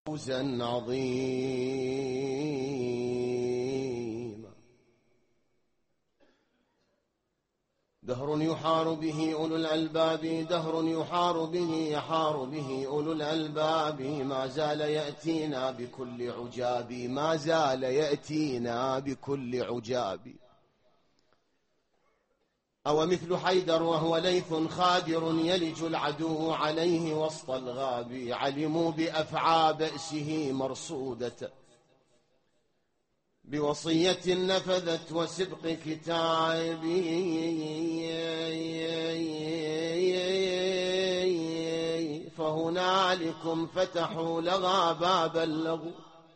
فوزا عظيما. دهر يحار به أولو الألباب، دهر يحار به يحار به أولو الألباب، ما زال يأتينا بكل عجاب، ما زال يأتينا بكل عجاب. أو مثل حيدر وهو ليث خادر، يلج العدو عليه وسط الغاب، علموا بأفعى بأسه مرصودة، بوصية نفذت وسبق كتابه، فهنالكم فتحوا لها باب اللغو،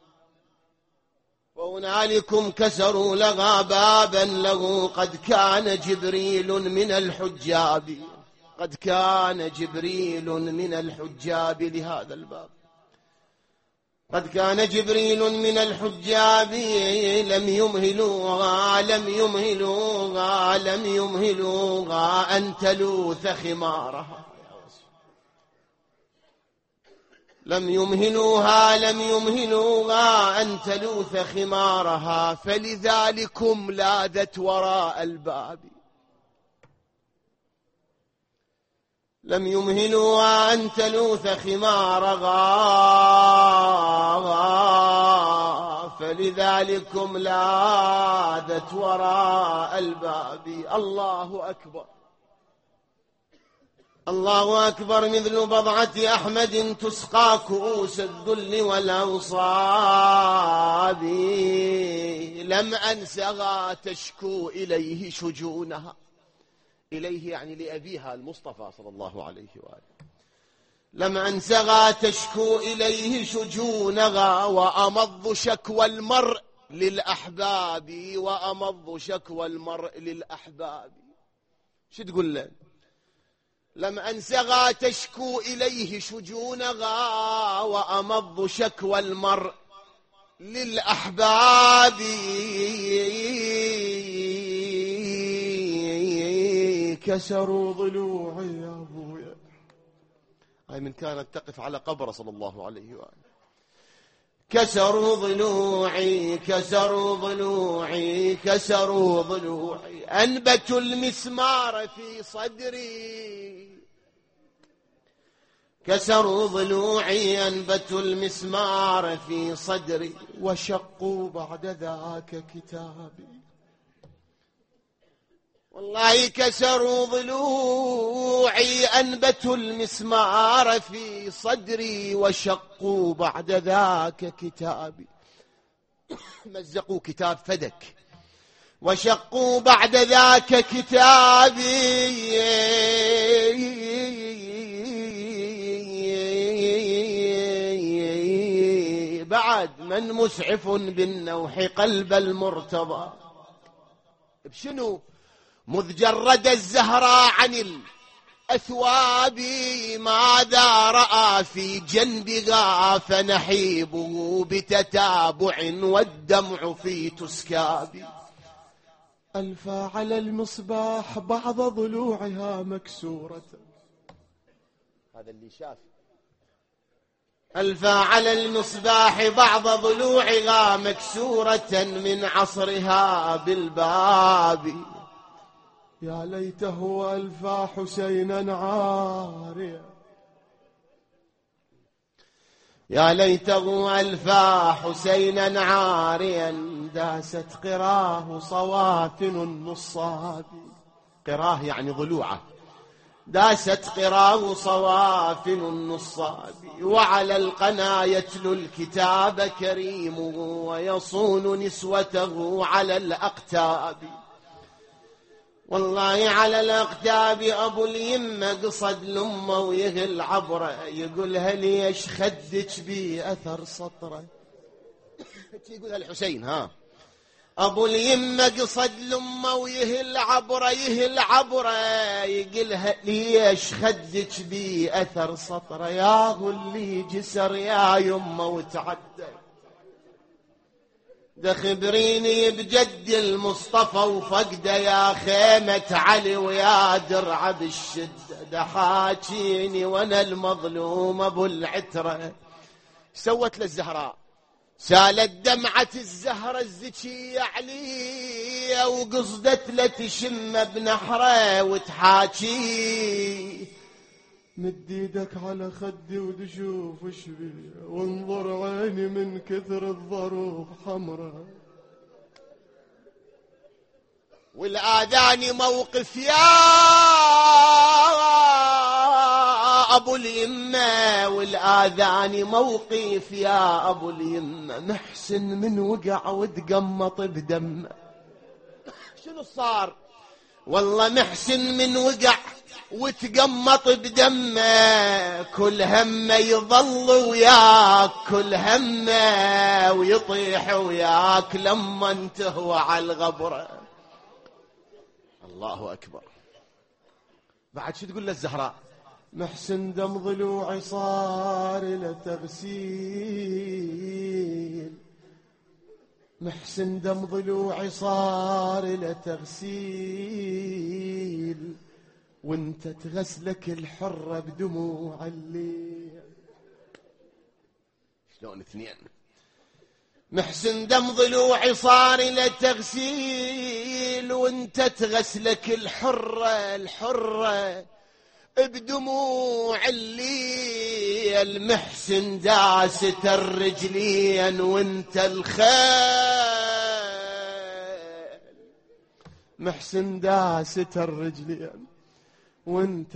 وهنالكم كسروا لها بابا له. قد كان جبريل من الحجاب، قد كان جبريل من الحجاب لهذا الباب، قد كان جبريل من الحجاب. لم يمهلوها لم يمهلوها لم يمهلوها أن تلوث خمارها، لم يمهلوها لم يمهلوها أن تلوث خمارها، فلذلكم لاذت وراء الباب. لم يمهلوها أن تلوث خمارها، فلذلكم لاذت وراء الباب. الله أكبر، الله أكبر. مثل بضعة أحمد تسقى كؤوس الذل والأوصاب، لم أنسها تشكو إليه شجونها، إليه يعني لأبيها المصطفى صلى الله عليه وآله. لم أنسها تشكو إليه شجونها، وأمض شكوى المرء للأحباب، وأمض شكوى المرء للأحباب. شو تقول له؟ لم أنسها تشكو إليه شجونها، وأمض شكوى المرء للأحباب. كسروا ضلوعي يا أبويا، هاي من كانت تقف على قبره صلى الله عليه وآله. كسروا ضلوعي كسروا ضلوعي كسروا ضلوعي، أنبتوا المسمار في صدري. كسروا ضلوعي أنبتوا المسمار في صدري، وشقوا بعد ذاك كتابي. والله كسروا ضلوعي أنبتوا المسمار في صدري، وشقوا بعد ذاك كتابي. مزقوا كتاب فدك، وشقوا بعد ذاك كتابي. بعد من مسعف بالنوح قلب المرتضى، بشنو؟ مذ جرد الزهراء عن الأثواب، ماذا رأى في جنبها فنحيبه بتتابع، والدمع في تسكاب. ألفى على المصباح بعض ضلوعها مكسورة، هذا اللي شاف. ألفى على المصباح بعض ضلوعها مكسورة، من عصرها بالباب. يا ليته ألفى حسينا عاريا، يا ليته ألفى حسينا عاريا، داست قراه صوافن النصاب. قراه يعني ضلوعه، داست قراه صوافن النصاب. وعلى القنا يتلو الكتاب كريمه، ويصون نسوته على الأقتاب. والله على الأقتاب أبو اليمة قصد لمه ويهل عبره، يقولها ليش خدك بي أثر سطره. يقولها الحسين، ها أبو اليمة قصد لمه ويهل عبره، يهل عبره، يقولها ليش خدك بي أثر سطره. ياهو اللي جسر يا يمه وتعدى، ده خبريني بجد المصطفى وفقده، يا خيمة علي ويا درع بالشدة. ده حاكيني وانا المظلوم ابو العترة، سوت للزهراء؟ سالت دمعة الزهرة الزكية عليا وقصدت له تشم بنحره وتحاكي. مد ايدك على خدي وتشوف ايش بي، وانظر عيني من كثر الظروف حمرة. والآذان موقف يا أبو اليمة، والآذان موقف يا أبو اليمة. محسن من وقع وتقمط بدمه. شنو صار؟ والله محسن من وقع وتقمط بدمه، كل همه يظل وياك، كل همه ويطيح وياك لما انتهوا على الغبرة. الله أكبر. بعد شو تقول للزهراء؟ محسن دم ضلوعي صار لتغسيل، محسن دم ضلوعي صار لتغسيل، وانت تغسلك الحرة بدموع الليل. شلون اثنين؟ محسن دم ضلوعي صار لتغسيل، وانت تغسلك الحرة بدموع الليل. محسن داست الرجلين وانت الخيل، محسن داست الرجلين وانت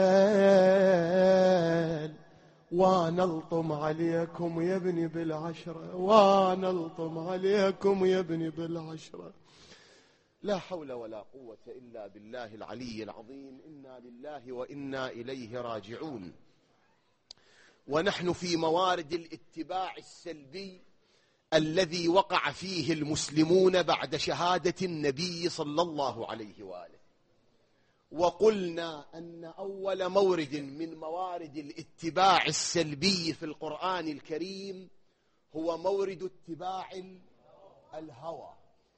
الخيل. وانا الطم عليكم يا ابني بالعشرة، وانا الطم عليكم يا ابني بالعشرة. لا حول ولا قوة إلا بالله العلي العظيم. إنا لله وإنا إليه راجعون. ونحن في موارد الاتباع السلبي الذي وقع فيه المسلمون بعد شهادة النبي صلى الله عليه وآله. وقلنا أن أول مورد من موارد الاتباع السلبي في القرآن الكريم هو مورد اتباع الهوى،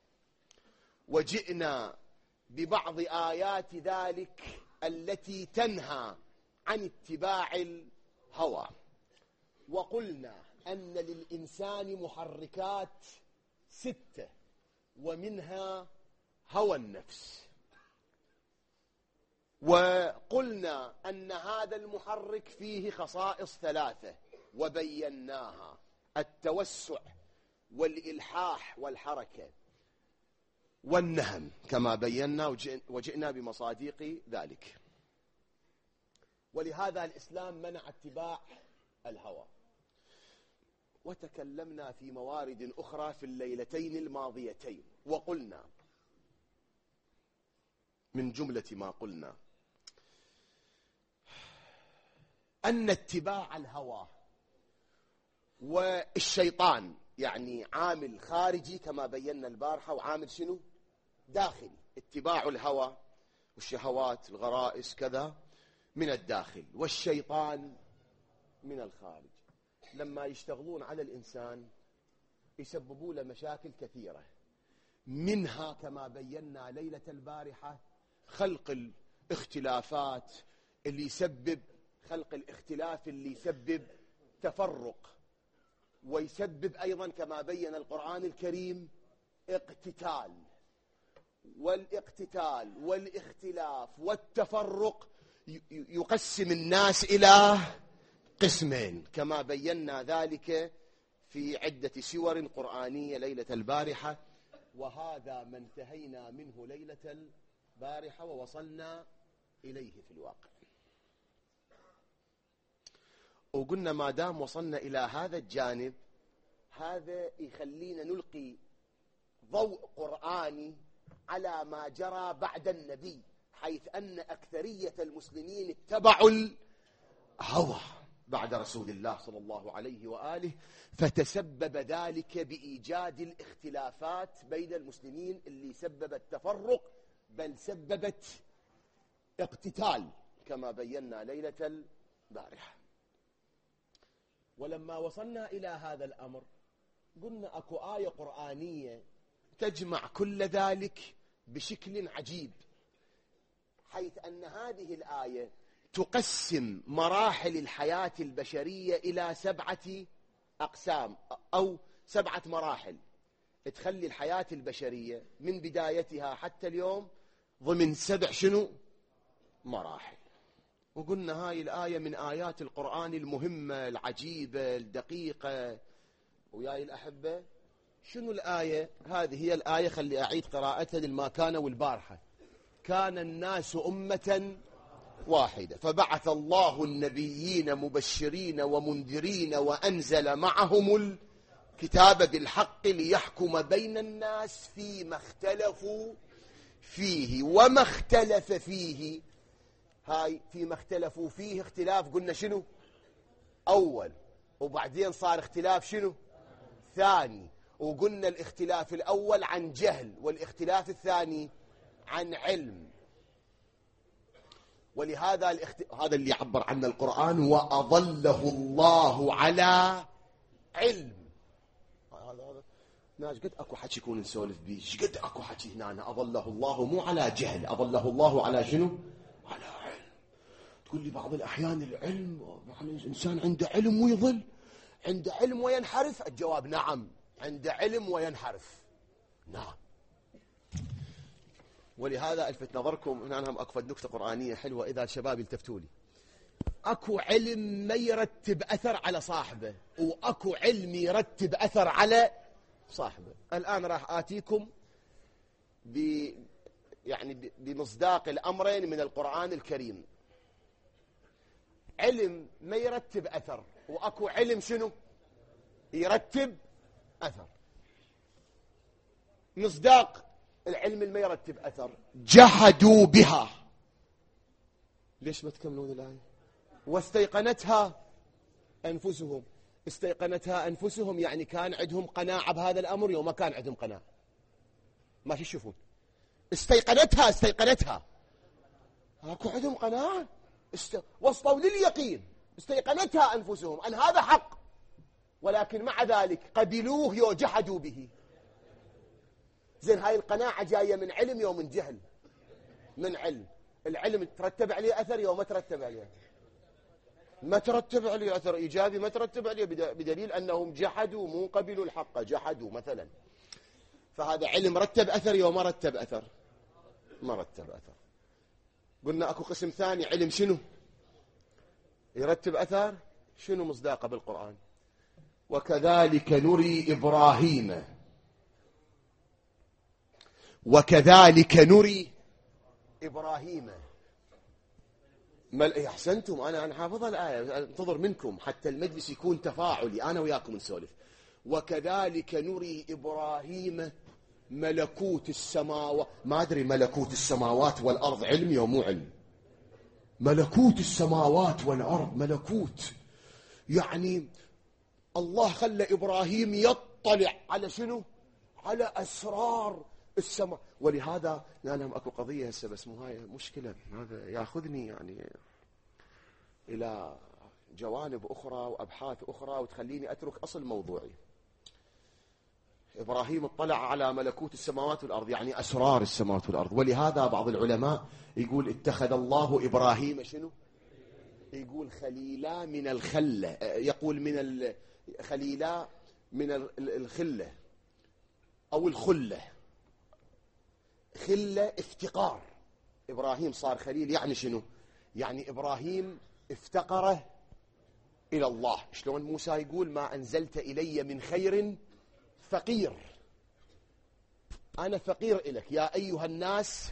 وجئنا ببعض آيات ذلك التي تنهى عن اتباع الهوى. وقلنا أن للإنسان محركات 6، ومنها هوى النفس. وقلنا أن هذا المحرك فيه خصائص 3 وبيناها: التوسع والإلحاح والحركة والنهم كما بينا، وجئنا بمصادق ذلك. ولهذا الإسلام منع اتباع الهوى. وتكلمنا في موارد أخرى في الليلتين الماضيتين، وقلنا من جملة ما قلنا أن اتباع الهوى والشيطان يعني عامل خارجي كما بينا البارحة، وعامل شنو؟ داخلي. اتباع الهوى والشهوات الغرائز كذا من الداخل، والشيطان من الخارج. لما يشتغلون على الإنسان يسببوا له مشاكل كثيرة، منها كما بينا ليلة البارحة خلق الاختلافات اللي يسبب خلق الاختلاف اللي يسبب تفرق، ويسبب أيضا كما بين القرآن الكريم اقتتال. والاقتتال والاختلاف والتفرق يقسم الناس إلى قسمين كما بينا ذلك في عدة سور قرآنية ليلة البارحة. وهذا ما انتهينا منه ليلة البارحة ووصلنا إليه في الواقع. وقلنا ما دام وصلنا إلى هذا الجانب، هذا يخلينا نلقي ضوء قرآني على ما جرى بعد النبي، حيث أن أكثرية المسلمين اتبعوا الهوى بعد رسول الله صلى الله عليه وآله، فتسبب ذلك بإيجاد الاختلافات بين المسلمين اللي سببت تفرق، بل سببت اقتتال كما بينا ليلة البارحة. ولما وصلنا إلى هذا الأمر قلنا أكو آية قرآنية تجمع كل ذلك بشكل عجيب، حيث أن هذه الآية تقسم مراحل الحياة البشرية إلى 7 أقسام أو 7 مراحل تخلي الحياة البشرية من بدايتها حتى اليوم ضمن 7 شنو مراحل. وقلنا هاي الآية من آيات القرآن المهمة العجيبة الدقيقة. وياي الأحبة شنو الآية هذه؟ هي الآية، خلي أعيد قراءتها لما كان والبارحة. كان الناس أمة واحدة فبعث الله النبيين مبشرين ومنذرين وأنزل معهم الكتاب بالحق ليحكم بين الناس فيما اختلفوا فيه. وما اختلف فيه، هاي فيما اختلفوا فيه اختلاف قلنا شنو أول، وبعدين صار اختلاف شنو ثاني. وقلنا الاختلاف الأول عن جهل والاختلاف الثاني عن علم. ولهذا هذا اللي يعبر عنه القرآن وأضله الله على علم. ناس قد اكو حكي يكون نسولف بيه، قد اكو حكي هنا أضله الله مو على جهل، أضله الله على شنو؟ على علم. تقول لي بعض الأحيان العلم يعني الإنسان عنده علم ويضل، عنده علم وينحرف. الجواب نعم، عنده علم وينحرف، نعم. ولهذا ألفت نظركم هنا أنا أكفد نكتة قرآنية حلوة إذا الشباب يلتفتوا لي. أكو علم ما يرتب أثر على صاحبه، وأكو علم يرتب أثر على صاحبه. الآن راح آتيكم يعني بمصداق الأمرين من القرآن الكريم. علم ما يرتب أثر، وأكو علم شنو يرتب أثر. مصداق العلم اللي ما يرتب أثر جحدوا بها. ليش ما تكملون الآية؟ واستيقنتها أنفسهم. استيقنتها أنفسهم يعني كان عندهم قناعة بهذا الأمر يوم ما كان عندهم قناعة. ما تشوفون استيقنتها اكو عندهم قناعة، وصلوا لليقين. استيقنتها أنفسهم أن هذا حق، ولكن مع ذلك قبلوه يو جحدوا به. زين هاي القناعة جاية من علم يوم من جهل؟ من علم. العلم ترتب عليه أثر يوم ما ترتب عليه؟ ما ترتب عليه أثر إيجابي، ما ترتب عليه، بدليل أنهم جحدوا مو قبلوا الحق، جحدوا مثلا. فهذا علم رتب أثر يوم ما رتب أثر؟ ما رتب أثر. قلنا أكو قسم ثاني علم شنو يرتب أثر. شنو مصداقه بالقرآن؟ وكذلك نري إبراهيم، وكذلك نري إبراهيم أحسنتم. أنا حافظ الآية، انتظر منكم حتى المجلس يكون تفاعلي أنا وياكم نسولف. وكذلك نري إبراهيم ملكوت السماوات. ما أدري ملكوت السماوات والأرض علم يوم مو علم؟ ملكوت السماوات والأرض ملكوت، يعني الله خلى إبراهيم يطلع على شنو؟ على أسرار السماء. ولهذا أنا أكو قضية هسه بس مو هاي مشكلة، هذا ياخذني يعني إلى جوانب أخرى وأبحاث أخرى وتخليني أترك أصل موضوعي. إبراهيم اطلع على ملكوت السماوات والأرض يعني أسرار السماوات والأرض. ولهذا بعض العلماء يقول اتخذ الله إبراهيم شنو؟ يقول خليلا من الخلة، يقول من خليلا من الخلة أو الخلة. خلة افتقار، إبراهيم صار خليل يعني شنو؟ يعني إبراهيم افتقره إلى الله. شلون موسى يقول ما أنزلت إلي من خير فقير، أنا فقير إليك يا أيها الناس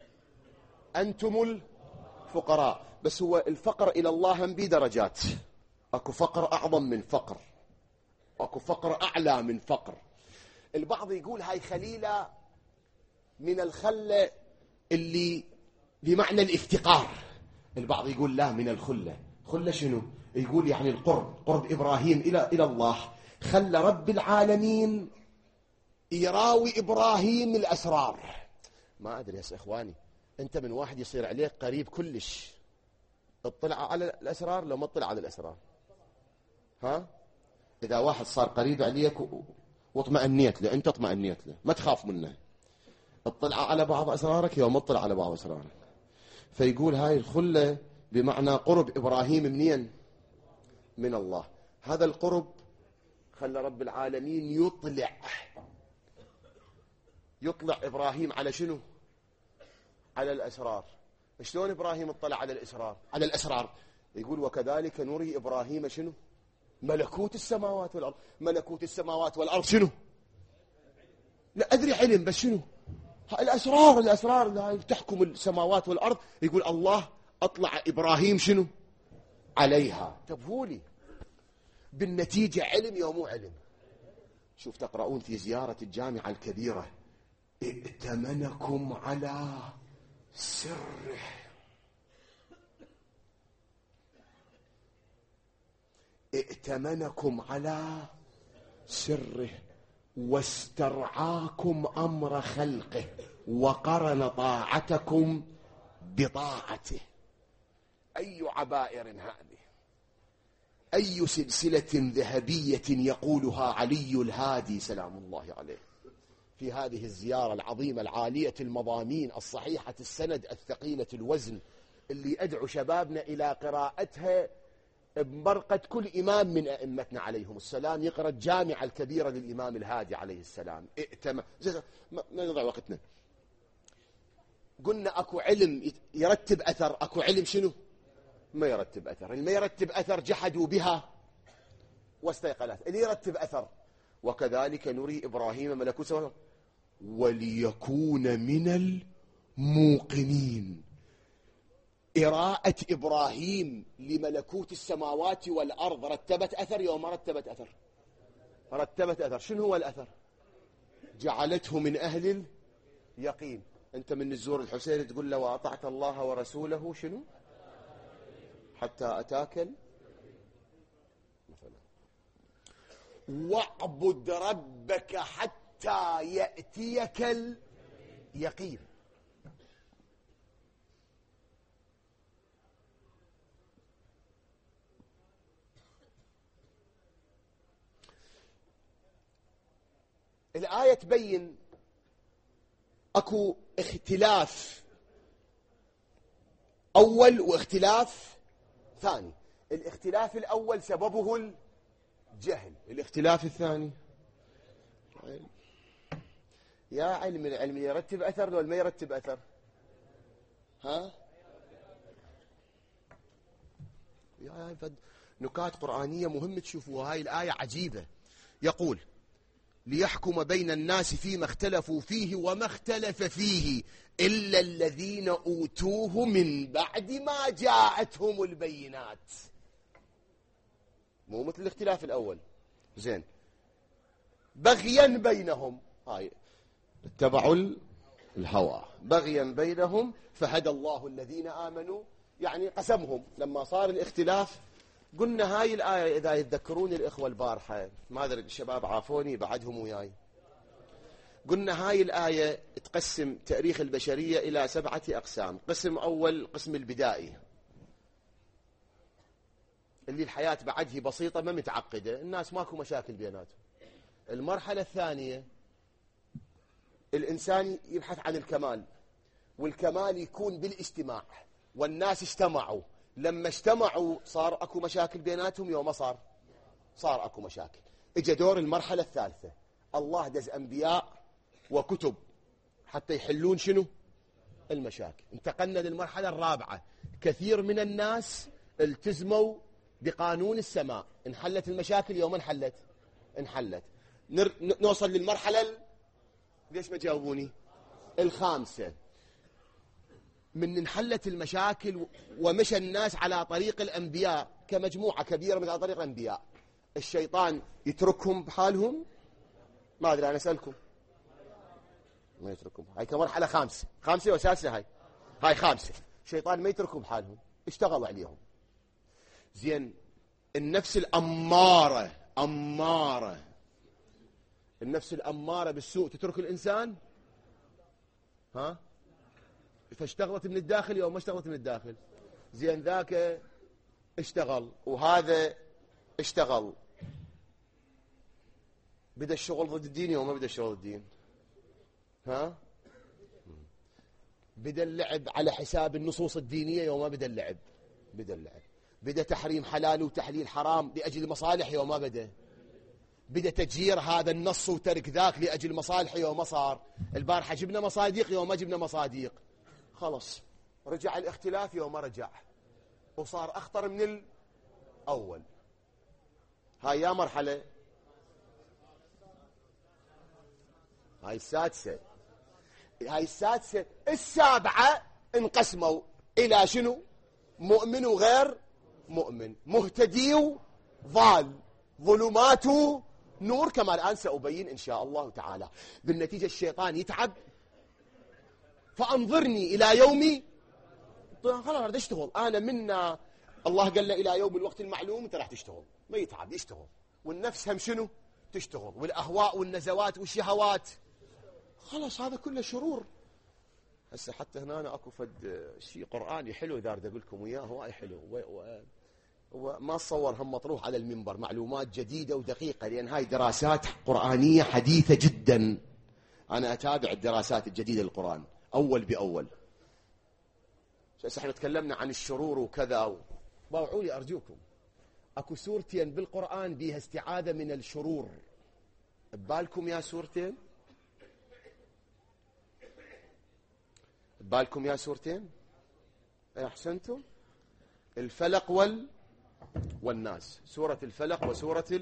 أنتم الفقراء. بس هو الفقر إلى الله هم بدرجات، أكو فقر أعظم من فقر، أكو فقر أعلى من فقر. البعض يقول هاي خليلة من الخلة اللي بمعنى الافتقار، البعض يقول لا من الخلة. خلة شنو؟ يقول يعني القرب، قرب إبراهيم إلى الله، خلى رب العالمين يراوي إبراهيم الأسرار. ما أدري يا إخواني، أنت من واحد يصير عليك قريب كلش اطلع على الأسرار لو ما اطلع على الأسرار؟ ها؟ إذا واحد صار قريب عليك واطمأنيت له، أنت اطمأنيت له، ما تخاف منه، اطلع على بعض أسرارك يوم اطلع على بعض أسرارك. فيقول هاي الخلة بمعنى قرب إبراهيم منين؟ من الله. هذا القرب خلى رب العالمين يطلع إبراهيم على شنو؟ على الأسرار. شلون إبراهيم اطلع على الأسرار؟ يقول وكذلك نري إبراهيم شنو؟ ملكوت السماوات والأرض. ملكوت السماوات والأرض شنو؟ لا أدري علم، بس شنو؟ الأسرار اللي تحكم السماوات والأرض. يقول الله أطلع إبراهيم شنو؟ عليها. تبهولي بالنتيجة علم يا مو علم. شوف تقرؤون في زيارة الجامعة الكبيرة ائتمنكم على سره. ائتمنكم على سره واسترعاكم أمر خلقه وقرن طاعتكم بطاعته. أي عبائر هذه، أي سلسلة ذهبية يقولها علي الهادي سلام الله عليه في هذه الزيارة العظيمة العالية المضامين الصحيحة السند الثقيلة الوزن، اللي أدعو شبابنا إلى قراءتها بمرقة كل إمام من أئمتنا عليهم السلام يقرأ الجامعة الكبيرة للإمام الهادي عليه السلام. ما نضع وقتنا. قلنا أكو علم يرتب أثر، أكو علم شنو؟ ما يرتب أثر. اللي ما يرتب أثر جحدوا بها واستيقنت. اللي يرتب أثر وكذلك نري إبراهيم ملكوت السماوات وليكون من الموقنين. إراءة إبراهيم لملكوت السماوات والأرض رتبت أثر يوم ما رتبت أثر؟ رتبت أثر. شنو هو الأثر؟ جعلته من أهل اليقين. أنت من الزور الحسين تقول له وأطعت الله ورسوله شنو؟ حتى أتاك مثلا واعبد ربك حتى يأتيك اليقين. الآية تبين أكو اختلاف أول واختلاف ثاني. الاختلاف الأول سببه الجهل، الاختلاف الثاني يا علم العلم يرتب أثر ولا ما يرتب أثر؟ ها؟ يا نكات قرآنية مهم تشوفوها. هاي الآية عجيبة. يقول ليحكم بين الناس فيما اختلفوا فيه وما اختلف فيه إلا الذين أوتوه من بعد ما جاءتهم البينات. مو مثل الاختلاف الأول. زين بغيا بينهم، هاي اتبعوا الهوى بغيا بينهم فهدى الله الذين آمنوا، يعني قسمهم. لما صار الاختلاف قلنا هاي الآية إذا يتذكرون الإخوة البارحة، ما أدري الشباب عافوني بعدهم وياي، قلنا هاي الآية تقسم تاريخ البشرية إلى 7 أقسام. قسم أول قسم البدائي اللي الحياة بعده بسيطة ما متعقدة، الناس ماكو مشاكل بيناتهم. المرحلة الثانية الإنسان يبحث عن الكمال، والكمال يكون بالاجتماع، والناس اجتمعوا. لما اجتمعوا صار أكو مشاكل بيناتهم، يوم صار أكو مشاكل. اجى دور المرحلة الثالثة، الله دز أنبياء وكتب حتى يحلون شنو؟ المشاكل. انتقلنا للمرحلة الرابعة، كثير من الناس التزموا بقانون السماء، انحلت المشاكل. يوم انحلت نوصل للمرحلة ليش ما جاوبوني؟ الخامسة. من انحلت المشاكل ومشى الناس على طريق الأنبياء كمجموعة كبيرة من على طريق الأنبياء، الشيطان يتركهم بحالهم؟ ما أدري، أنا أسألكم. ما يتركهم. هاي كمرحلة خامسة وسادسة. هاي خامسة. الشيطان ما يتركهم بحالهم، اشتغل عليهم. زين النفس الأمارة النفس الأمارة بالسوء تترك الإنسان؟ ها؟ فاشتغلت من الداخل يوم ما اشتغلت من الداخل. زين ذاك اشتغل وهذا اشتغل، بدأ الشغل ضد الدين يوم ما بدأ الشغل ضد الدين؟ ها؟ بدأ اللعب على حساب النصوص الدينية يوم ما بدأ اللعب؟ بدأ تحريم حلال وتحليل حرام لأجل المصالح يوم ما بدأ؟ بدأ تجير هذا النص وترك ذاك لأجل مصالح يوم صار. البارحة جبنا مصاديق يوم ما جبنا مصاديق، خلص رجع الاختلاف يوم ما رجع وصار أخطر من الأول. هاي يا مرحلة، هاي السادسة. هاي السادسة. السابعة انقسموا إلى شنو؟ مؤمن وغير مؤمن، مهتدي وضال، ظلمات نور، كما الآن سأبين إن شاء الله تعالى. بالنتيجة الشيطان يتعب، فأنظرني إلى يومي، خلاص هذا اشتغل أنا منا. الله قال له إلى يوم الوقت المعلوم أنت راح تشتغل، ما يتعب يشتغل. والنفس هم شنو تشتغل، والأهواء والنزوات والشهوات، خلاص هذا كله شرور. هسه حتى هنا أنا أكو فد شيء قرآني حلو إذا أريد أقول لكم إياه، هواي حلو وما تصور هم مطروح على المنبر، معلومات جديدة ودقيقة، لأن هاي دراسات قرآنية حديثة جدا. أنا أتابع الدراسات الجديدة للقرآن أول بأول. احنا تكلمنا عن الشرور وكذا، باوعوا لي أرجوكم، أكو سورتين بالقرآن بيها استعاذة من الشرور. ببالكم يا سورتين؟ ببالكم يا سورتين؟ أحسنتم. الفلق والناس، سورة الفلق وسورة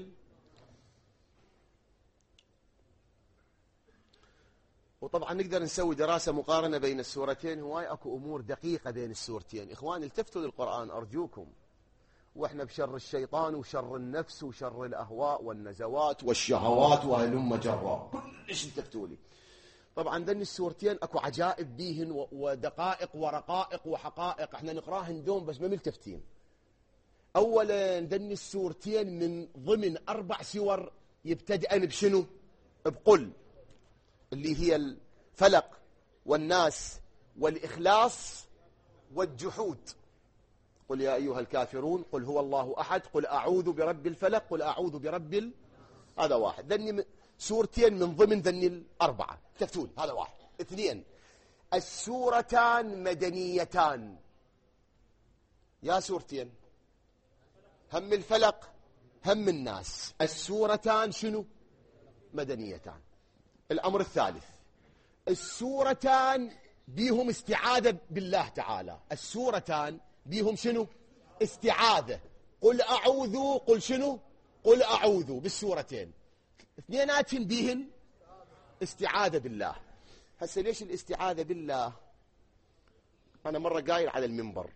وطبعا نقدر نسوي دراسة مقارنة بين السورتين، هواي اكو امور دقيقة بين السورتين. اخواني التفتوا للقرآن ارجوكم، واحنا بشر الشيطان وشر النفس وشر الاهواء والنزوات والشهوات وهلم جرا، كلش التفتوا لي. طبعا ذن السورتين اكو عجائب بيهن ودقائق ورقائق وحقائق، احنا نقراهن دوم بس ما ملتفتين. اولا ذن السورتين من ضمن 4 سور يبتدئن بشنو؟ بقل، اللي هي الفلق والناس والإخلاص والجحود. قل يا أيها الكافرون، قل هو الله أحد، قل أعوذ برب الفلق، قل أعوذ برب هذا واحد. ذني سورتين من ضمن ذني 4 تفتون، هذا واحد. 2 السورتان مدنيتان. يا سورتين، هم الفلق هم الناس، السورتان شنو؟ مدنيتان. الأمر الثالث، السورتان بيهم استعاذة بالله تعالى. السورتان بيهم شنو؟ استعاذة. قل أعوذ، قل شنو؟ قل أعوذ بالسورتين، 2 بيهن استعاذة بالله. هسه ليش الاستعاذة بالله؟ أنا مرة قايل على المنبر،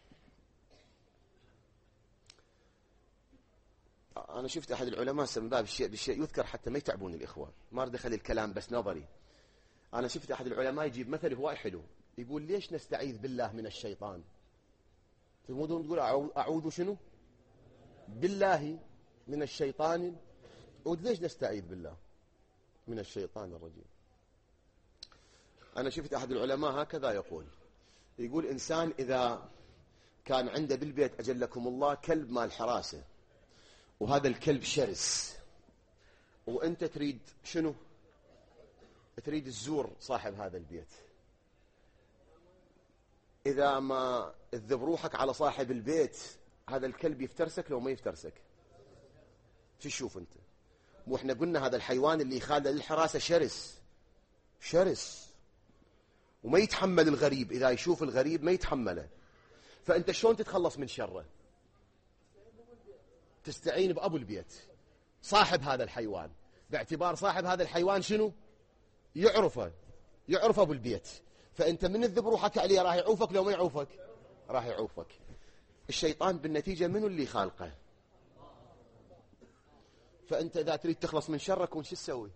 أنا شفت أحد العلماء من باب بالشيء يذكر حتى ما يتعبون الإخوة، ما أريد أخلي الكلام بس نظري. أنا شفت أحد العلماء يجيب مثل هواي حلو، يقول ليش نستعيذ بالله من الشيطان؟ تقولون تقول أعوذ شنو؟ بالله من الشيطان. وليش نستعيذ بالله من الشيطان الرجيم؟ أنا شفت أحد العلماء هكذا يقول إنسان إذا كان عنده بالبيت أجلكم الله كلب مال حراسة، وهذا الكلب شرس، وأنت تريد شنو؟ تريد تزور صاحب هذا البيت، إذا ما تذب روحك على صاحب البيت هذا الكلب يفترسك لو ما يفترسك؟ شو تشوف أنت؟ وإحنا قلنا هذا الحيوان اللي يخالد للحراسة شرس وما يتحمل الغريب، إذا يشوف الغريب ما يتحمله. فأنت شلون تتخلص من شره؟ تستعين بأبو البيت، صاحب هذا الحيوان، باعتبار صاحب هذا الحيوان شنو؟ يعرف أبو البيت. فأنت من تذب روحك عليه راح يعوفك لو ما يعوفك؟ راح يعوفك. الشيطان بالنتيجة منو اللي خالقه؟ فأنت إذا تريد تخلص من شرك وش تسوي؟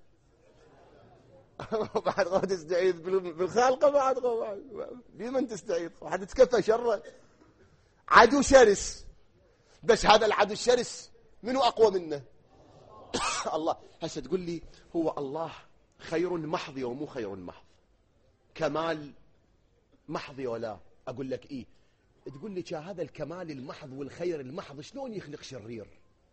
بعد غاد تستعيذ بالخالقة، بعد بمن تستعيذ؟ راح تتكفى شره. عدو شرس، بس هذا العدو الشرس منو أقوى منه؟ الله. هسه تقول لي هو الله خير محض ومو خير محض، كمال محض ولا؟ أقول لك إيه. تقول لي هذا الكمال المحض والخير المحض شلون يخلق شرير؟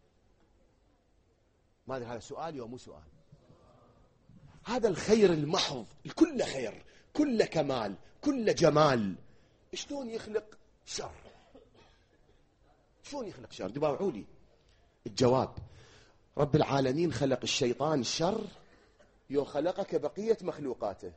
ما أدري هذا سؤالي ومو سؤال. هذا الخير المحض كله خير، كله كمال، كله جمال، شلون يخلق شر؟ شلون يخلق شر؟ دباوعوا لي الجواب. رب العالمين خلق الشيطان الشر يو خلقه كبقية مخلوقاته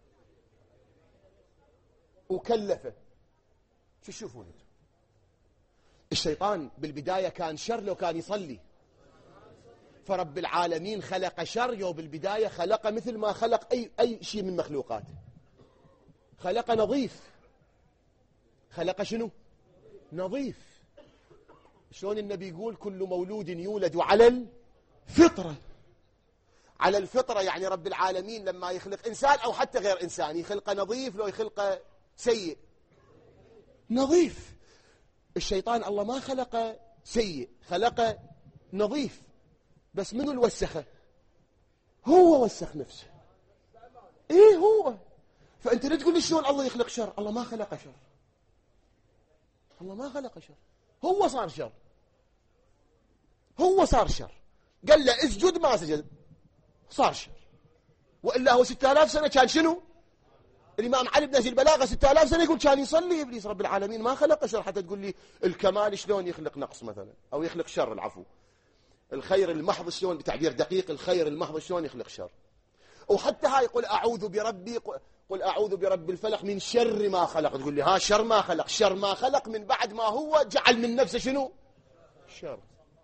وكلفه. شو تشوفون انتم؟ الشيطان بالبداية كان شر لو كان يصلي، فرب العالمين خلق شر يو بالبداية خلق مثل ما خلق أي شيء من مخلوقاته، خلق نظيف. خلق شنو؟ نظيف. شلون النبي يقول كل مولود يولد على الفطرة. على الفطرة يعني رب العالمين لما يخلق إنسان أو حتى غير إنسان يخلقه نظيف لو يخلقه سيء. نظيف. الشيطان الله ما خلقه سيء، خلقه نظيف، بس منو الوسخه؟ هو وسخ نفسه. ايه هو. فانت لا تقول لي شلون الله يخلق شر، الله ما خلق شر، الله ما خلق شر، هو صار شر، هو صار شر. قال له اسجد ما سجد صار شر. والا هو 6000 سنه كان شنو؟ الامام علي بن البلاغه 6000 سنه يقول كان يصلي ابليس. رب العالمين ما خلق شر حتى تقول لي الكمال شلون يخلق نقص مثلا، او يخلق شر، العفو، الخير المحض شلون، بتعبير دقيق، الخير المحض شلون يخلق شر. وحتى هاي قل اعوذ بربي، قل اعوذ برب الفلق من شر ما خلق، تقول لي ها شر ما خلق، شر ما خلق من بعد ما هو جعل من نفسه شنو؟ شر.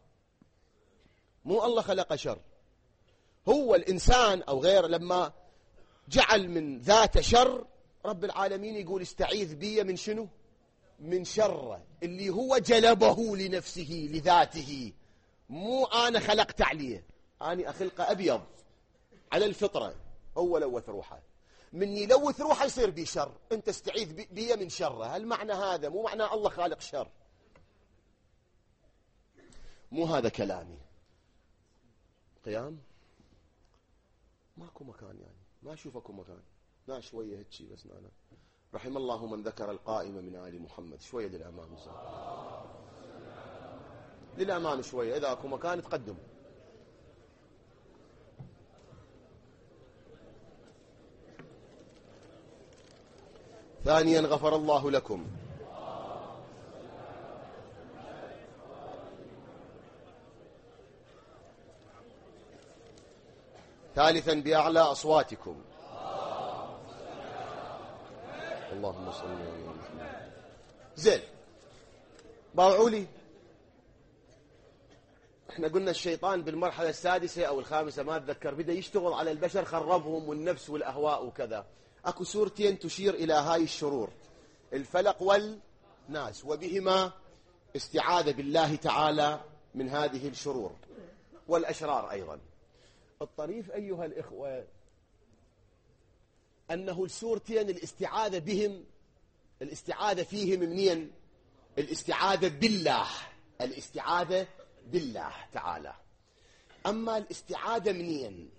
مو الله خلق شر، هو الانسان او غيره لما جعل من ذاته شر، رب العالمين يقول استعيذ بي من شنو؟ من شره اللي هو جلبه لنفسه لذاته. مو أنا خلقت عليه، أنا أخلقه أبيض على الفطرة، هو لوث روحه، مني لوث روحه يصير بي شر. أنت استعيذ بي من شره. هل معنى هذا؟ مو معنى الله خالق شر، مو هذا كلامي. قيام ماكو مكان، يعني ما أشوفكم مكان، لا شوية هتشي بس. أنا رحم الله من ذكر القائمة من آل محمد. شوية للأمام للأمام شوية، إذا أكو مكان تقدم. ثانيا غفر الله لكم. ثالثا بأعلى أصواتكم. اللهم صل على محمد. زين، باوعوا لي. احنا قلنا الشيطان بالمرحلة السادسة أو الخامسة ما أتذكر بدأ يشتغل على البشر، خربهم والنفس والأهواء وكذا. أكو سورتين تشير إلى هاي الشرور، الفلق والناس، وبهما استعاذة بالله تعالى من هذه الشرور والأشرار أيضا. الطريف أيها الإخوة أنه السورتين الاستعاذة بهم، الاستعاذة فيهم منين؟ الاستعاذة بالله، الاستعاذة بالله تعالى. أما الاستعاذة منين؟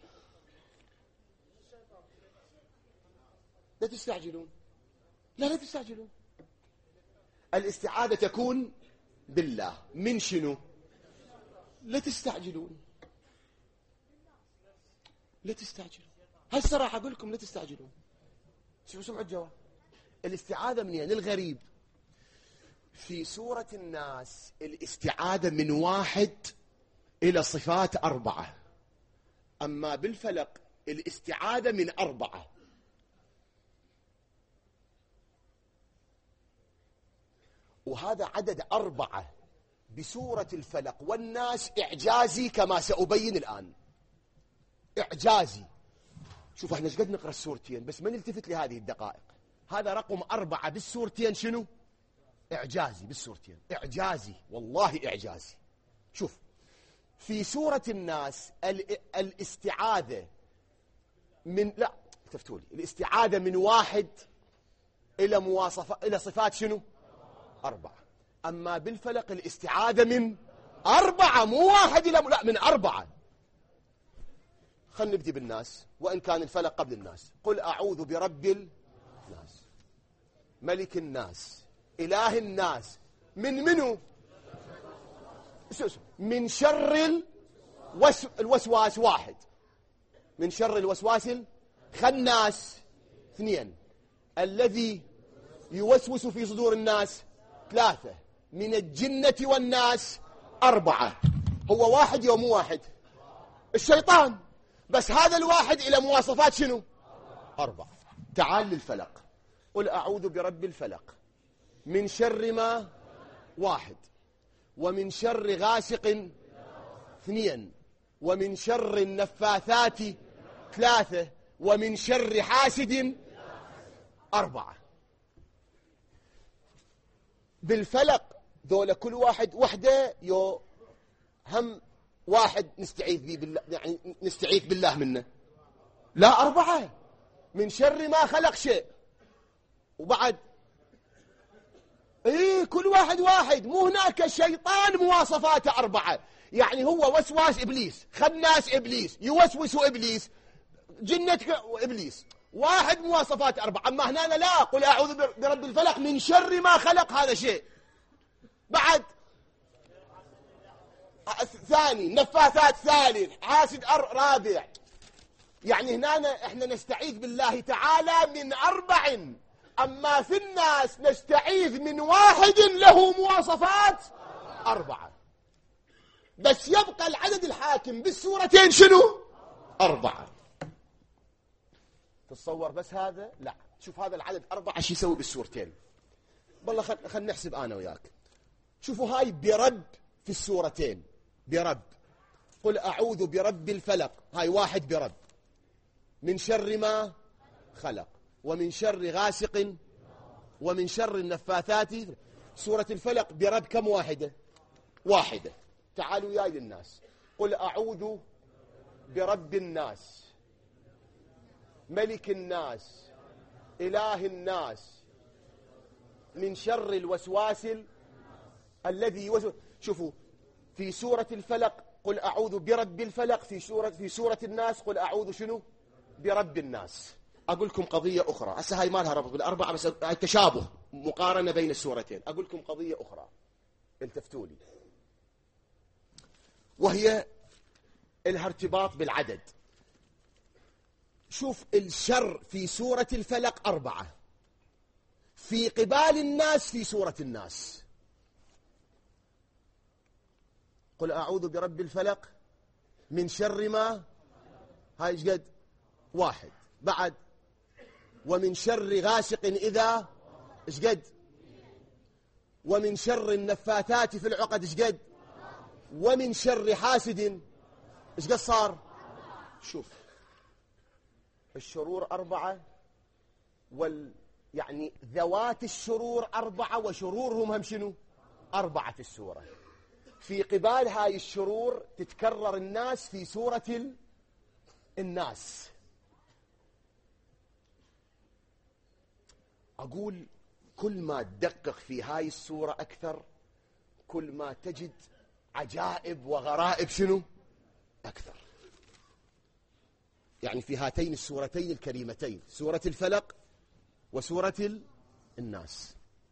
لا تستعجلون، لا تستعجلون. الاستعاذة تكون بالله. من شنو؟ لا تستعجلون، لا تستعجلون. هالصراحة أقول لكم لا تستعجلون. شو سمعوا الجواب؟ الاستعاذة منين؟ الغريب في سورة الناس الاستعاذة من 1 إلى صفات 4، أما بالفلق الاستعاذة من 4. وهذا عدد 4 بسورة الفلق والناس إعجازي كما سأبين الآن، إعجازي. شوف احنا ايش قد نقرأ السورتين بس ما نلتفت لهذه الدقائق. هذا رقم 4 بالسورتين شنو؟ إعجازي بالسورتين، إعجازي والله إعجازي. شوف في سورة الناس الاستعاذة من، لا تفتولي، الاستعاذة من 1 إلى مواصفة إلى صفات شنو؟ 4. أما بالفلق الاستعاذة من 4، مو 1 إلى، لا من 4. خلنا نبدي بالناس وإن كان الفلق قبل الناس. قل أعوذ برب الناس، ملك الناس، إله الناس، من منو؟ من شر الوسواس 1، من شر الوسواس الخناس 2، الذي يوسوس في صدور الناس 3، من الجنة والناس 4. هو 1 يوم مو 1، الشيطان. بس هذا الواحد إلى مواصفات شنو؟ 4. تعال للفلق. قل أعوذ برب الفلق من شر ما 1، ومن شر غاسق 2، ومن شر النفاثات 3، ومن شر حاسد 4. بالفلق دول كل واحد وحده هم واحد نستعيذ به بالله، يعني نستعيذ بالله منه. لا 4 من شر ما خلق شيء، وبعد كل واحد مو هناك شيطان مواصفاته 4. يعني هو وسواس إبليس، خناس إبليس، يوسوس إبليس، جنة إبليس، واحد مواصفات 4. أما هنا لا، قل أعوذ برب الفلق من شر ما خلق، هذا شيء. بعد ثاني، نفاثات 3، حاسد 4. يعني هنا احنا نستعيذ بالله تعالى من 4، أما في الناس نستعيذ من واحد له مواصفات 4. بس يبقى العدد الحاكم بالسورتين شنو؟ 4. تتصور بس هذا؟ لا، شوف هذا العدد 4 شو يسوي بالسورتين. والله خل نحسب أنا وياك. شوفوا هاي برب في السورتين، برب. قل أعوذ برب الفلق، هاي 1 برب من شر ما خلق، ومن شر غاسق، ومن شر النفاثات. سورة الفلق برب كم واحدة؟ 1. تعالوا يا للناس. قل أعوذ برب الناس، ملك الناس، إله الناس، من شر الوسواس الذي يوسوس. شوفوا في سورة الفلق قل أعوذ برب الفلق، في سورة الناس قل أعوذ شنو؟ برب الناس. أقول لكم قضية أخرى، هسه هاي ما لها ربط بالأربعة، بس هاي تشابه، مقارنة بين السورتين. أقول لكم قضية أخرى، التفتوا لي، وهي لها ارتباط بالعدد. شوف الشر في سورة الفلق 4، في قبال الناس في سورة الناس. قل أعوذ برب الفلق من شر ما، هاي ايش قد؟ 1. بعد ومن شر غاسق إذا، ايش قد؟ ومن شر النفاثات في العقد، ايش قد؟ ومن شر حاسد، ايش قد صار؟ شوف الشرور 4، يعني ذوات الشرور 4، وشرورهم هم شنو؟ 4 في السورة. في قبال هاي الشرور تتكرر الناس في سورة الناس. أقول كل ما تدقق في هاي السورة أكثر، كل ما تجد عجائب وغرائب شنو؟ أكثر. يعني في هاتين السورتين الكريمتين، سورة الفلق وسورة الناس.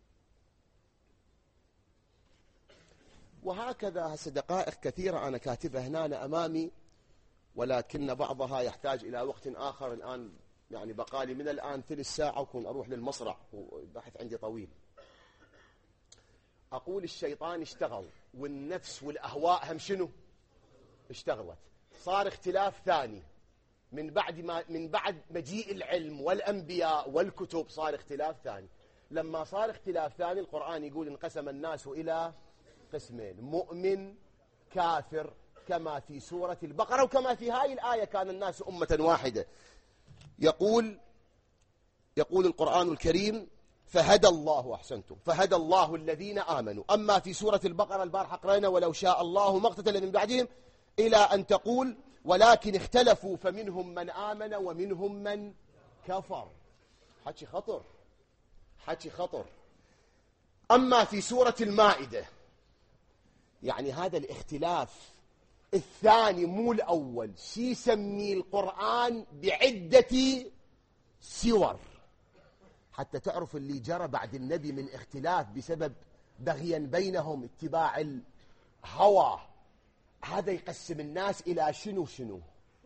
وهكذا هسه دقائق كثيرة أنا كاتبها هنا أمامي، ولكن بعضها يحتاج إلى وقت آخر. الآن يعني بقالي من الآن 3 ساعة وكون أروح للمصرع، والبحث عندي طويل. أقول الشيطان اشتغل، والنفس والأهواء هم شنو؟ اشتغلت. صار اختلاف ثاني من بعد مجيء العلم والأنبياء والكتب، صار اختلاف ثاني. لما صار اختلاف ثاني، القرآن يقول انقسم الناس إلى قسمين، مؤمن كافر، كما في سورة البقرة وكما في هاي الآية كان الناس أمة واحدة. يقول القرآن الكريم فهدى الله، أحسنتم، فهدى الله الذين آمنوا. أما في سورة البقرة البارحة قرأنا ولو شاء الله ما اقتتل من بعدهم، إلى أن تقول ولكن اختلفوا فمنهم من آمن ومنهم من كفر. حكي خطر، حكي خطر. أما في سورة المائدة، يعني هذا الاختلاف الثاني مو الأول، شي يسميه القرآن بعدة سور، حتى تعرف اللي جرى بعد النبي من اختلاف بسبب بغيا بينهم، اتباع الهوى. هذا يقسم الناس إلى شنو شنو.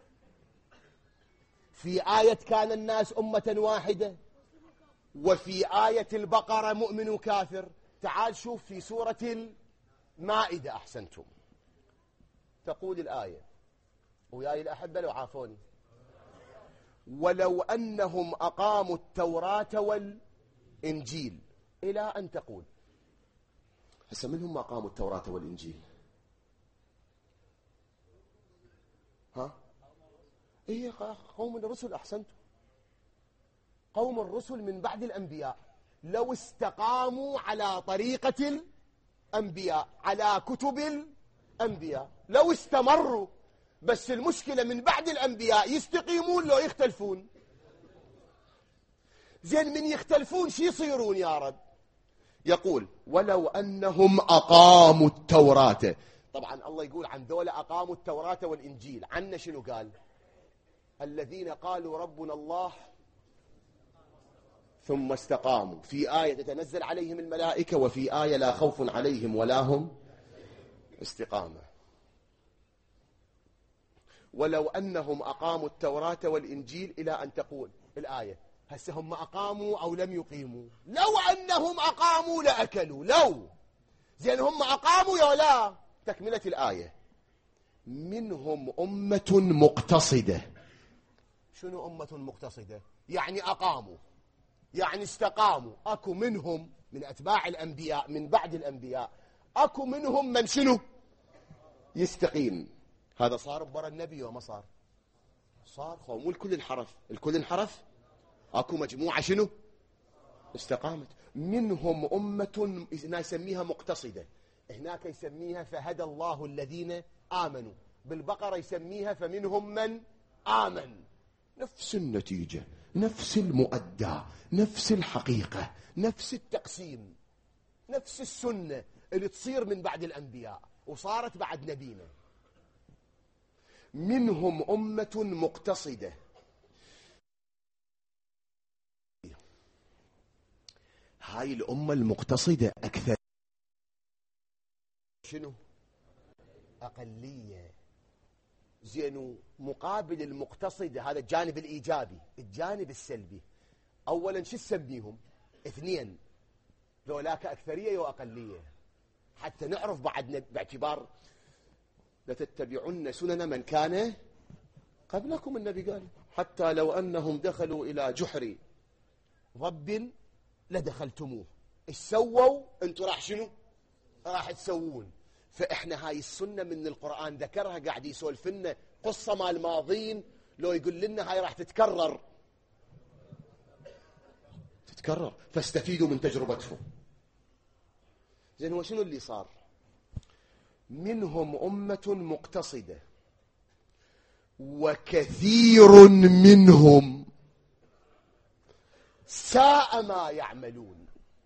في آية كان الناس أمة واحدة، وفي آية البقرة مؤمن وكافر. تعال شوف في سورة المائدة، أحسنتم، تقول الآية وياي الأحبة لو عافوني. ولو أنهم أقاموا التوراة والإنجيل إلى أن تقول. هسه من هم أقاموا التوراة والإنجيل؟ ها؟ إيه قوم الرسل. أحسنتم، قوم الرسل من بعد الأنبياء. لو استقاموا على طريقة الأنبياء، على كتب الأنبياء، لو استمروا. بس المشكلة من بعد الأنبياء يستقيمون لو يختلفون. زين من يختلفون شي يصيرون يا رب؟ يقول ولو أنهم أقاموا التوراة. طبعا الله يقول عن ذولا أقاموا التوراة والإنجيل. عنا شنو قال؟ الذين قالوا ربنا الله ثم استقاموا. في آية تتنزل عليهم الملائكة، وفي آية لا خوف عليهم ولا هم استقامة. ولو أنهم أقاموا التوراة والإنجيل إلى أن تقول الآية. هسه هم أقاموا أو لم يقيموا؟ لو أنهم أقاموا لأكلوا. لو زين هم أقاموا يا لا؟ تكملة الآية. منهم أمة مقتصدة. شنو أمة مقتصدة؟ يعني أقاموا، يعني استقاموا. أكو منهم من أتباع الأنبياء من بعد الأنبياء، أكو منهم من شنو يستقيم. هذا صار برا النبي وما صار؟ صار. مو الكل انحرف، الكل انحرف. أكو مجموعة شنو استقامت. منهم أمة يسميها مقتصدة، هناك يسميها فهدى الله الذين آمنوا، بالبقرة يسميها فمنهم من آمن. نفس النتيجة، نفس المؤدى، نفس الحقيقة، نفس التقسيم، نفس السنة اللي تصير من بعد الأنبياء وصارت بعد نبينا. منهم أمة مقتصدة. هاي الأمة المقتصدة أكثر شنو؟ أقلية. زين مقابل المقتصدة هذا الجانب الإيجابي. الجانب السلبي أولا شو تسميهم؟ اثنين، ذولاك أكثرية وأقلية، حتى نعرف بعد باعتبار لتتبعن سنن من كان قبلكم. النبي قال حتى لو أنهم دخلوا إلى جحر ضب لدخلتموه. ايش سووا؟ انتوا راح شنو؟ راح تسوون. فإحنا هاي السنة من القرآن ذكرها، قاعد يسولف لنا قصة مال ماضين، لو يقول لنا هاي راح تتكرر فاستفيدوا من تجربتهم. زين هو شنو اللي صار؟ منهم أمة مقتصدة وكثير منهم ساء ما يعملون.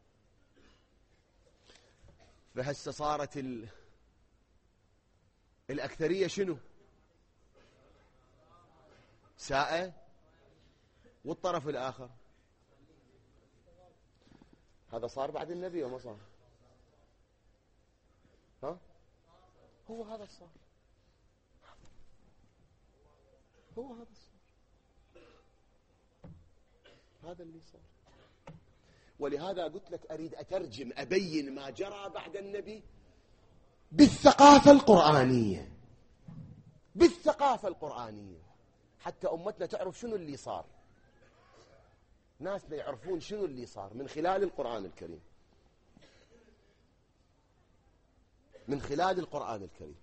فهسه صارت الأكثرية شنو؟ ساء. والطرف الآخر هذا صار بعد النبي وما صار؟ ها؟ هو هذا صار، هو هذا صار، هذا اللي صار. ولهذا قلت لك أريد أترجم أبين ما جرى بعد النبي بالثقافة القرآنية، بالثقافة القرآنية، حتى أمتنا تعرف شنو اللي صار. ناسنا يعرفون شنو اللي صار من خلال القرآن الكريم، من خلال القرآن الكريم.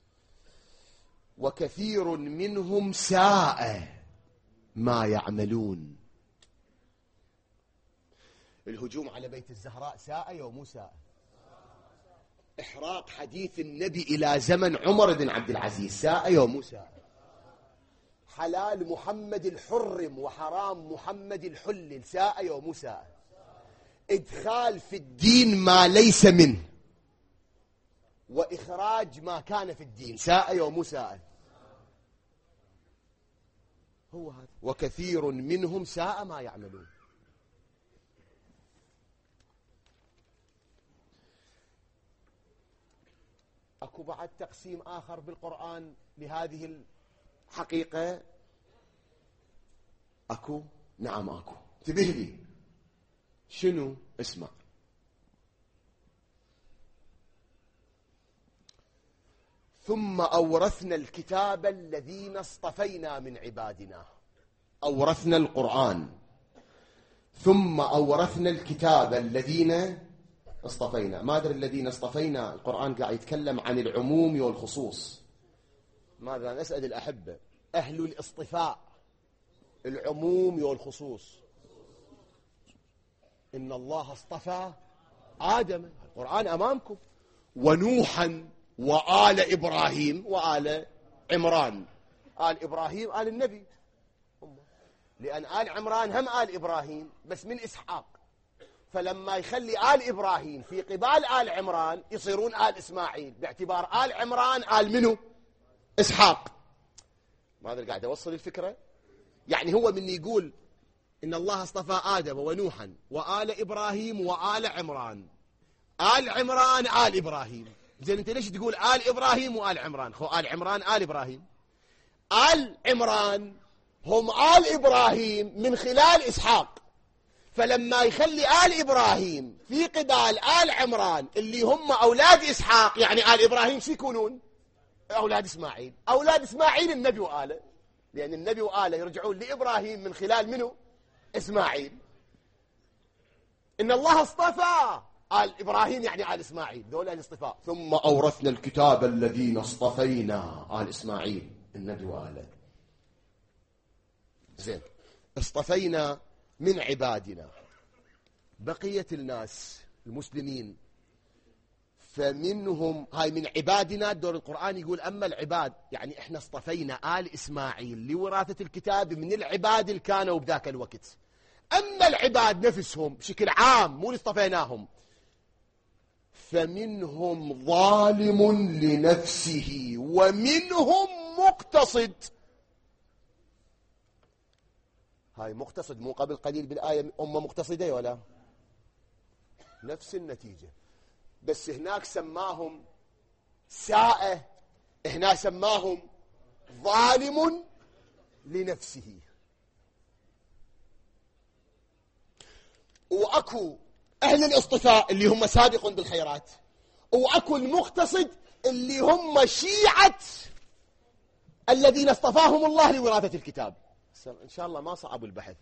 وكثير منهم ساء ما يعملون. الهجوم على بيت الزهراء ساء يا مو ساء؟ إحراق حديث النبي إلى زمن عمر بن عبد العزيز ساء يا مو ساء؟ حلال محمد الحرم وحرام محمد الحلل ساء يا مو ساء؟ إدخال في الدين ما ليس منه وإخراج ما كان في الدين ساء يا مو ساء؟ هو هذا. وكثير منهم ساء ما يعملون. أكو بعد تقسيم آخر بالقرآن لهذه الحقيقة؟ أكو؟ نعم أكو. انتبه لي. شنو؟ اسمع. ثم أورثنا الكتاب الذين اصطفينا من عبادنا. أورثنا القرآن ثم أورثنا الكتاب الذين اصطفينا. ما أدري الذين اصطفينا، القرآن قاعد يتكلم عن العموم والخصوص. ماذا نسأل الأحبة؟ أهل الاصطفاء العموم والخصوص. إن الله اصطفى آدم، القرآن أمامكم، ونوحا وآل إبراهيم وآل عمران. آل إبراهيم آل النبي، لأن آل عمران هم آل إبراهيم بس من إسحاق، فلما يخلي آل إبراهيم في قبال آل عمران يصيرون آل إسماعيل، باعتبار آل عمران آل منه؟ إسحاق. ماذا قاعد أوصل الفكرة؟ يعني هو من يقول إن الله اصطفى آدم ونوحا وآل إبراهيم وآل عمران، آل عمران آل إبراهيم، زين أنت ليش تقول آل إبراهيم وآل عمران؟ خو آل عمران آل إبراهيم، آل عمران هم آل إبراهيم من خلال إسحاق، فلما يخلي آل إبراهيم في قبال آل عمران اللي هم أولاد إسحاق، يعني آل إبراهيم شو يكونون؟ أولاد إسماعيل. أولاد إسماعيل النبي وآله، لأن النبي وآله يرجعون لإبراهيم من خلال منه؟ إسماعيل. إن الله اصطفى آل إبراهيم يعني آل إسماعيل، دول الاصطفاء. ثم أورثنا الكتاب الذين اصطفينا، آل إسماعيل النبي وآله. زين، اصطفينا من عبادنا بقية الناس المسلمين، فمنهم هاي من عبادنا. دور القرآن يقول أما العباد، يعني إحنا اصطفينا آل إسماعيل لوراثة الكتاب من العباد اللي كانوا بذاك الوقت. أما العباد نفسهم بشكل عام مو اللي اصطفيناهم، فمنهم ظالم لنفسه ومنهم مقتصد. هاي مقتصد مو قبل قليل بالآية مقتصدة ولا نفس النتيجة، بس هناك سماهم ساء، هنا سماهم ظالم لنفسه. وأكو أهل الاصطفاء اللي هم سابق بالخيرات، وأكو المقتصد اللي هم شيعة الذين اصطفاهم الله لوراثة الكتاب. إن شاء الله ما صعب البحث.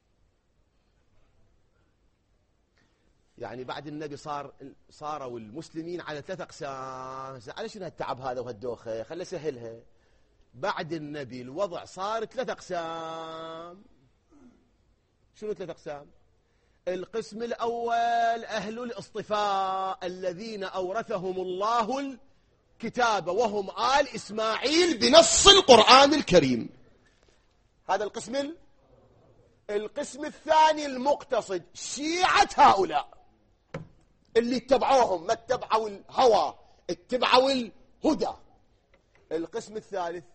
يعني بعد النبي صاروا المسلمين على 3 أقسام. على شنو هالتعب هذا وهالدوخة؟ خلي سهلها. بعد النبي الوضع صار 3 أقسام. شنو 3 أقسام؟ القسم الأول أهل الاصطفاء الذين أورثهم الله الكتاب وهم آل إسماعيل بنص القرآن الكريم، هذا القسم. القسم الثاني المقتصد، شيعة هؤلاء اللي اتبعوهم، ما اتبعوا الهوى، اتبعوا الهدى. القسم الثالث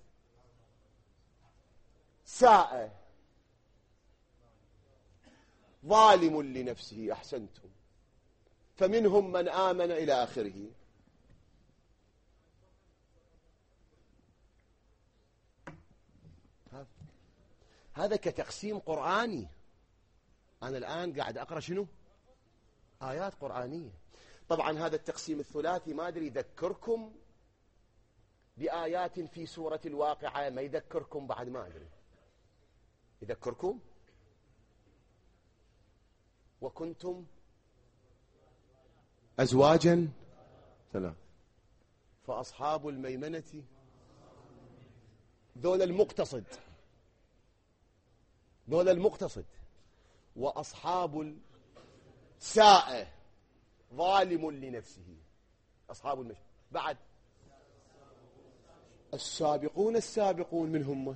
ساء ظالم لنفسه. أحسنتم. فمنهم من آمن إلى آخره. هذا كتقسيم قرآني. أنا الآن قاعد أقرأ شنو؟ آيات قرآنية. طبعا هذا التقسيم الثلاثي ما أدري يذكركم بآيات في سورة الواقعة، ما يذكركم بعد، ما أدري يذكركم. وكنتم أزواجا ثلاث فأصحاب الميمنة، ذول المقتصد، ذول المقتصد. وأصحاب الساء ظالم لنفسه، أصحاب المشي. بعد السابقون السابقون من هم؟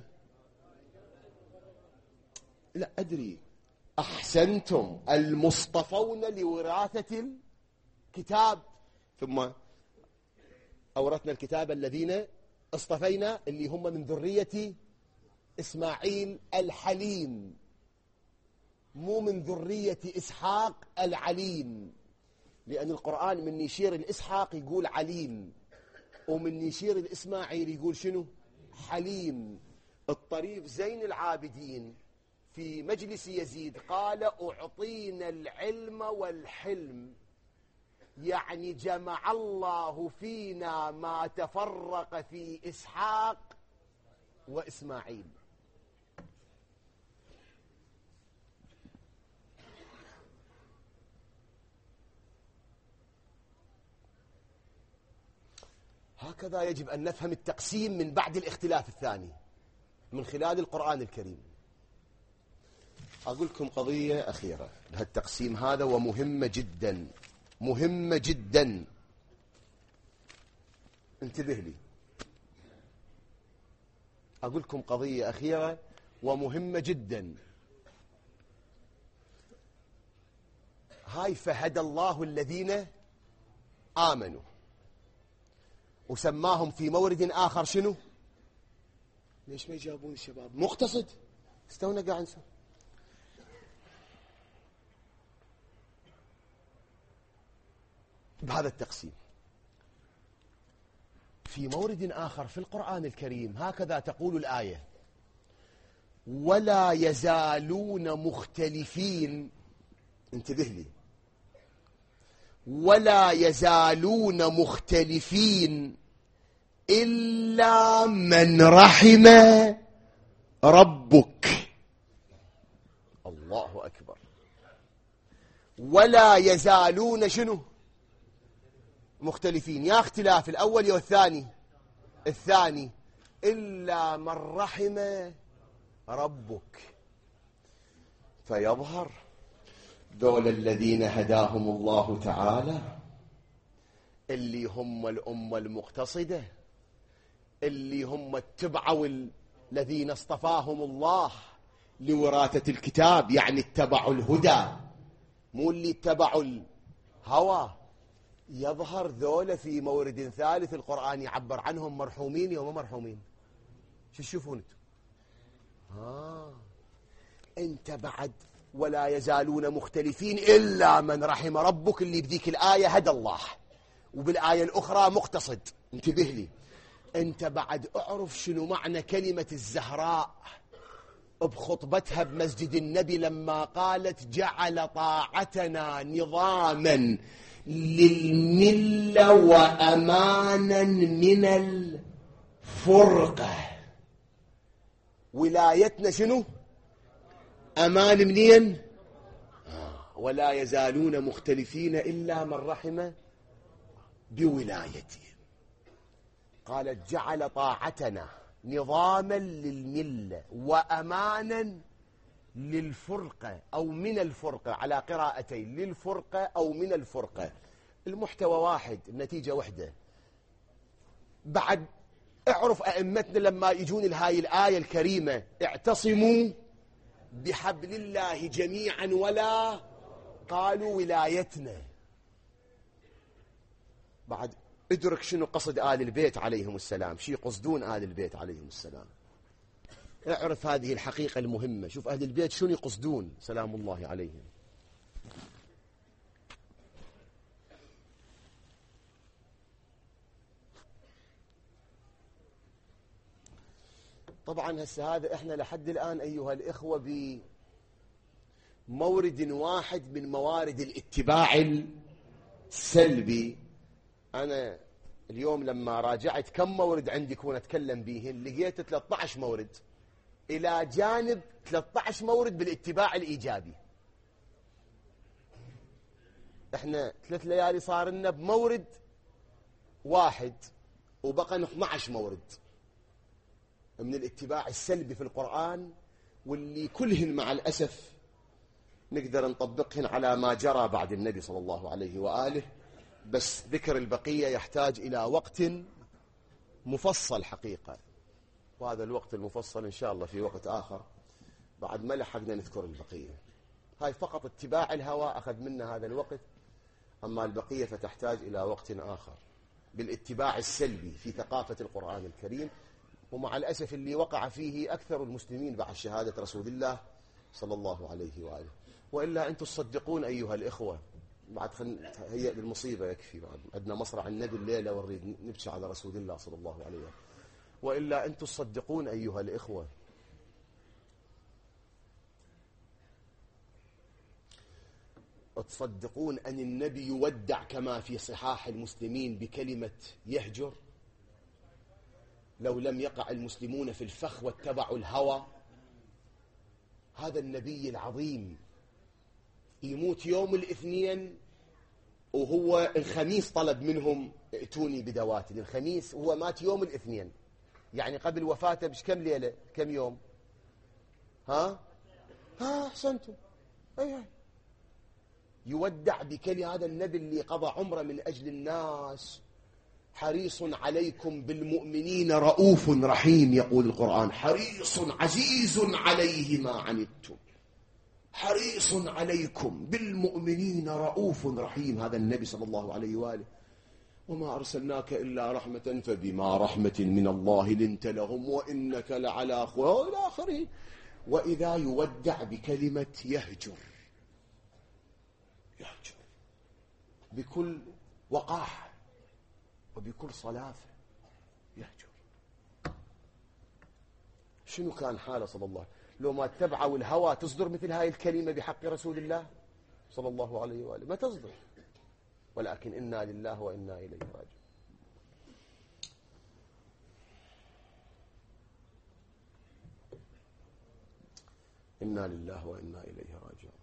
لا أدري. أحسنتم، المصطفون لوراثة الكتاب. ثم أورثنا الكتاب الذين اصطفينا اللي هم من ذرية إسماعيل الحليم، مو من ذرية إسحاق العليم، لأن القرآن من يشير الإسحاق يقول عليم، ومن يشير الإسماعيل يقول شنو؟ حليم. الطريف زين العابدين في مجلس يزيد قال أعطينا العلم والحلم يعني جمع الله فينا ما تفرق في إسحاق وإسماعيل. هكذا يجب أن نفهم التقسيم من بعد الاختلاف الثاني من خلال القرآن الكريم. أقول لكم قضية أخيرة بهالتقسيم هذا ومهمة جدا، مهمة جدا، انتبه لي. أقول لكم قضية أخيرة ومهمة جدا. هاي فهدى الله الذين آمنوا، وسماهم في مورد آخر شنو؟ ليش ما يجاوبون الشباب؟ مقتصد. استونا قاعد نسوي بهذا التقسيم. في مورد آخر في القرآن الكريم هكذا تقول الآية: ولا يزالون مختلفين. انتبه لي، ولا يزالون مختلفين إلا من رحم ربك. الله أكبر. ولا يزالون شنو؟ مختلفين. يا اختلاف الأول يا الثاني؟ الثاني. إلا من رحم ربك. فيظهر دول الذين هداهم الله تعالى اللي هم الأمة المقتصدة، اللي هم اتبعوا الذين اصطفاهم الله لوراثة الكتاب، يعني اتبعوا الهدى مو اللي اتبعوا الهوى. يظهر ذولا في مورد ثالث القرآن يعبر عنهم مرحومين يوم مرحومين. شو تشوفون انتم؟ انت بعد ولا يزالون مختلفين إلا من رحم ربك، اللي بذيك الآية هدى الله، وبالآية الأخرى مقتصد. انتبه لي، انت بعد اعرف شنو معنى كلمة الزهراء بخطبتها بمسجد النبي لما قالت: جعل طاعتنا نظاما للملة وأمانا من الفرقة. ولايتنا شنو؟ أمان منين؟ ولا يزالون مختلفين إلا من رحم بولايته. قالت: جعل طاعتنا نظاما للملة وأمانا للفرقة أو من الفرقة، على قراءتين، للفرقة أو من الفرقة. المحتوى واحد، النتيجة وحدة. بعد اعرف أئمتنا لما يجون لهاي الآية الكريمة: اعتصموا بحبل الله جميعا ولا قالوا ولايتنا. بعد ادرك شنو قصد آل البيت عليهم السلام، شي يقصدون آل البيت عليهم السلام. اعرف هذه الحقيقة المهمة. شوف أهل البيت شنو يقصدون سلام الله عليهم. طبعا هسه هذا احنا لحد الآن أيها الإخوة بمورد واحد من موارد الاتباع السلبي. أنا اليوم لما راجعت كم مورد عندي كون أتكلم بيهن، لقيت 13 مورد إلى جانب 13 مورد بالاتباع الإيجابي. احنا 3 ليالي صار لنا بمورد واحد وبقى 12 مورد من الاتباع السلبي في القرآن، واللي كلهن مع الأسف نقدر نطبقهن على ما جرى بعد النبي صلى الله عليه وآله. بس ذكر البقية يحتاج إلى وقت مفصل حقيقة، وهذا الوقت المفصل إن شاء الله في وقت آخر بعد ما لحقنا نذكر البقية. هاي فقط اتباع الهوى أخذ منا هذا الوقت، أما البقية فتحتاج إلى وقت آخر بالاتباع السلبي في ثقافة القرآن الكريم. ومع الأسف اللي وقع فيه أكثر المسلمين بعد شهادة رسول الله صلى الله عليه وآله. وإلا أنتم تصدقون أيها الإخوة، بعد هيئ للمصيبة يكفي، بعد عندنا مصرع النبي الليلة ونريد نبكي على رسول الله صلى الله عليه وآله. وإلا أنتم تصدقون أيها الإخوة، تصدقون أن النبي يودع كما في صحاح المسلمين بكلمة يهجر؟ لو لم يقع المسلمون في الفخ واتبعوا الهوى، هذا النبي العظيم يموت يوم الاثنين، وهو الخميس طلب منهم ائتوني بدوات. الخميس هو مات يوم الاثنين، يعني قبل وفاته بش كم ليلة كم يوم؟ أحسنتم. أي يودع بكلمة. هذا النبي اللي قضى عمره من أجل الناس، حريص عليكم بالمؤمنين رؤوف رحيم، يقول القرآن حريص عزيز عليه ما عنتم، حريص عليكم بالمؤمنين رؤوف رحيم. هذا النبي صلى الله عليه وآله. وما أرسلناك إلا رحمة فبما رحمة من الله لنت لهم وإنك لعلى خلق إلى آخره. وإذا يودع بكلمة يهجر، يهجر بكل وقاحة وبكل صلافة، يهجر. شنو كان حاله صلى الله عليه وسلم لو ما اتبعوا الهوى؟ تصدر مثل هاي الكلمة بحق رسول الله صلى الله عليه وآله؟ ما تصدر. ولكن إنا لله وإنا إليه راجعون. إنا لله وإنا إليه راجعون.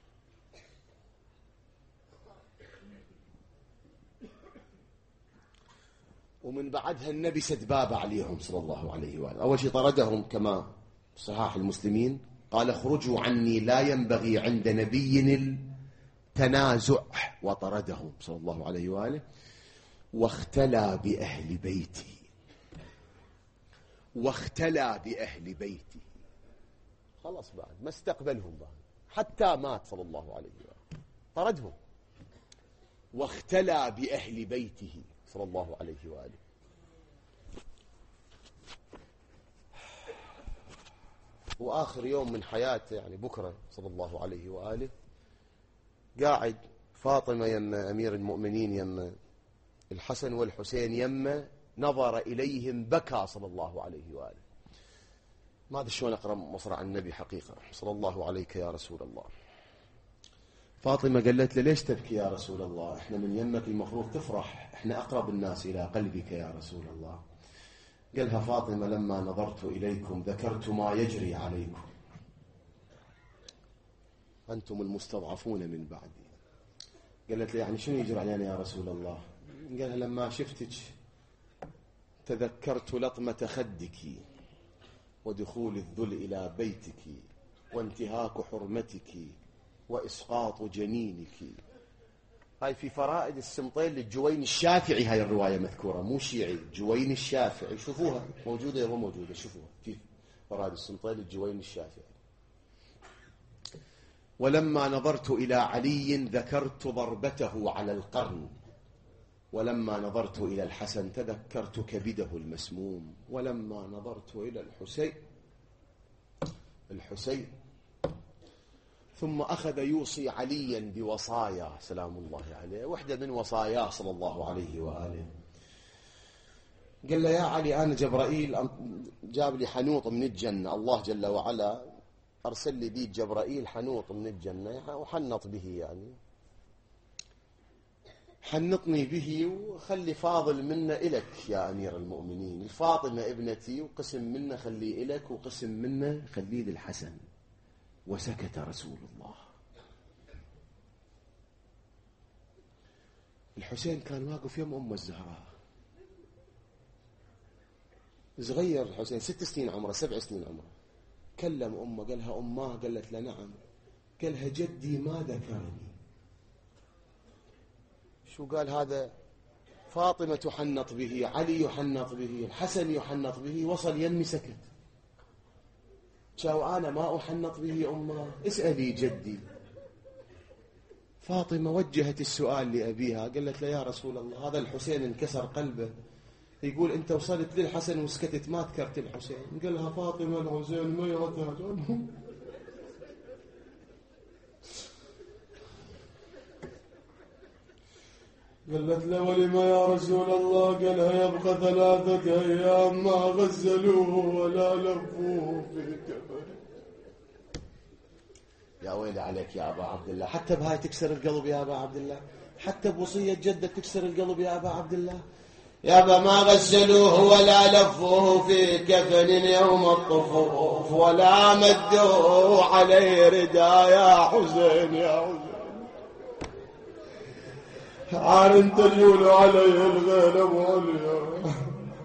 ومن بعدها النبي سدباب عليهم صلى الله عليه وآله. أول شيء طردهم كما صحاح المسلمين، قال اخرجوا عني لا ينبغي عند نبي التنازع، وطردهم صلى الله عليه وآله. واختلى بأهل بيته، واختلى بأهل بيته، خلاص بعد ما استقبلهم بعد حتى مات صلى الله عليه وآله، طردهم. واختلى بأهل بيته صلى الله عليه وآله. وآخر يوم من حياته يعني بكرة صلى الله عليه وآله، قاعد فاطمة يم أمير المؤمنين يم الحسن والحسين يم، نظر إليهم بكى صلى الله عليه وآله. ما أدري شلون أقرأ مصرع النبي حقيقة صلى الله عليك يا رسول الله. فاطمة قالت له ليش تبكي يا رسول الله؟ احنا من يمك المفروض تفرح، احنا أقرب الناس إلى قلبك يا رسول الله. قالها فاطمة لما نظرت إليكم ذكرت ما يجري عليكم، أنتم المستضعفون من بعدي. قالت له يعني شنو يجري علينا يا رسول الله؟ قالها لما شفتك تذكرت لطمة خدك ودخول الذل إلى بيتك وانتهاك حرمتك وإسقاط جنينك. هاي في فرائد السمطين للجوين الشافعي، هاي الرواية مذكورة مو شيعي، جوين الشافعي، شوفوها موجودة مو موجودة، شوفوها في فرائد السمطين للجوين الشافعي. ولما نظرت إلى علي ذكرت ضربته على القرن، ولما نظرت إلى الحسن تذكرت كبده المسموم، ولما نظرت إلى الحسين. ثم أخذ يوصي عليا بوصايا سلام الله عليه، واحدة من وصاياه صلى الله عليه وآله. قال له يا علي أنا جبرائيل جاب لي حنوط من الجنة، الله جل وعلا أرسل لي بيه جبرائيل حنوط من الجنة وحنط به، يعني حنطني به وخلي فاضل منه إلك يا أمير المؤمنين، الفاطمة ابنتي وقسم منه خليه إلك وقسم منه خليه للحسن. وسكت رسول الله. الحسين كان واقف يم أم الزهراء، صغير الحسين 6 سنين عمره 7 سنين عمره. كلم أمه قالها أماه، قالت له نعم. قالها جدي ما ذكرني. شو قال هذا؟ فاطمة تحنط به، علي يحنط به، الحسن يحنط به، وصل يمي سكت. شاو أنا ما أحنط به أمه؟ اسألي جدي. فاطمة وجهت السؤال لأبيها، قالت له يا رسول الله هذا الحسين انكسر قلبه، يقول أنت وصلت للحسن وسكتت ما ذكرت الحسين. قالها فاطمة الحسين ما يعتاد. قالت له ولما يا رسول الله؟ قالها يبقى 3 أيام ما غسلوه ولا لفوه في الكفن. يا ويلي عليك يا أبا عبد الله، حتى بهاي تكسر القلب يا أبا عبد الله، حتى بوصية جدك تكسر القلب يا أبا عبد الله. يابا ما غسلوه ولا لفوه في كفن يوم الطفوف، ولا مدوه عليه رداء يا حسين يا حسين، عارن تليولوا عليه الغلب واليوم.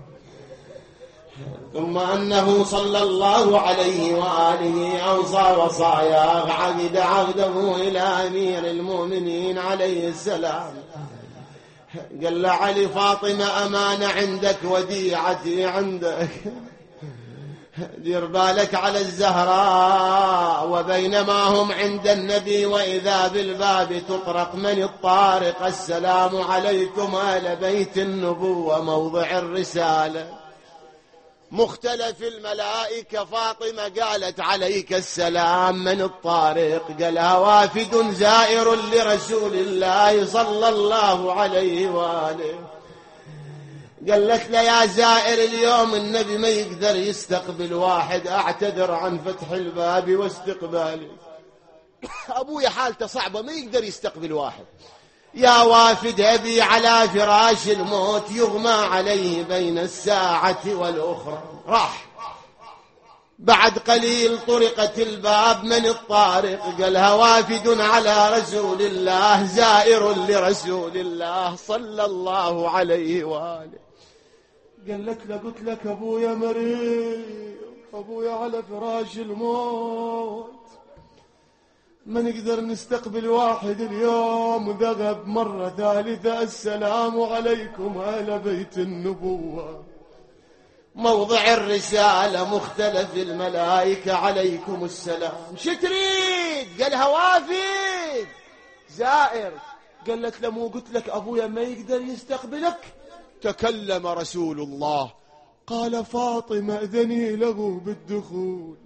ثم أنه صلى الله عليه وآله أوصى وصايا، عقد عهده إلى أمير المؤمنين عليه السلام. قال له علي فاطمة أمانة عندك، وديعتي عندك، دير بالك على الزهراء. وبينما هم عند النبي وإذا بالباب تطرق، من الطارق؟ السلام عليكم أهل بيت النبوة موضع الرسالة. مختلف الملائكة، فاطمة قالت عليك السلام، من الطارق؟ قالها وافد زائر لرسول الله صلى الله عليه وآله. قالت له يا زائر اليوم النبي ما يقدر يستقبل واحد، أعتذر عن فتح الباب واستقبالي. أبويا حالته صعبة ما يقدر يستقبل واحد. يا وافد أبي على فراش الموت، يغمى عليه بين الساعة والأخرى. راح بعد قليل طرقت الباب، من الطارق؟ قالها وافد على رسول الله، زائر لرسول الله صلى الله عليه وآله. قالت له قلت لك أبويا مريض، أبويا على فراش الموت، ما نقدر نستقبل واحد اليوم. ذهب مرة ثالثة، السلام عليكم أهل بيت النبوة موضع الرسالة، مختلف الملائكة عليكم السلام. شتريد؟ قالها وافد زائر. قالت له مو قلت لك أبويا ما يقدر يستقبلك؟ تكلم رسول الله قال فاطمة أذني له بالدخول.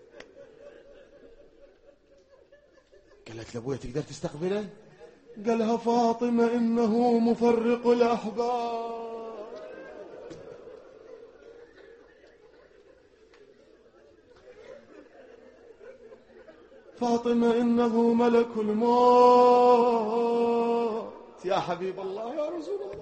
قالت لأبويا تقدر تستقبله؟ قالها فاطمة إنه مفرق الأحباب. فاطمة إنه ملك الموت. يا حبيب الله يا رسول الله،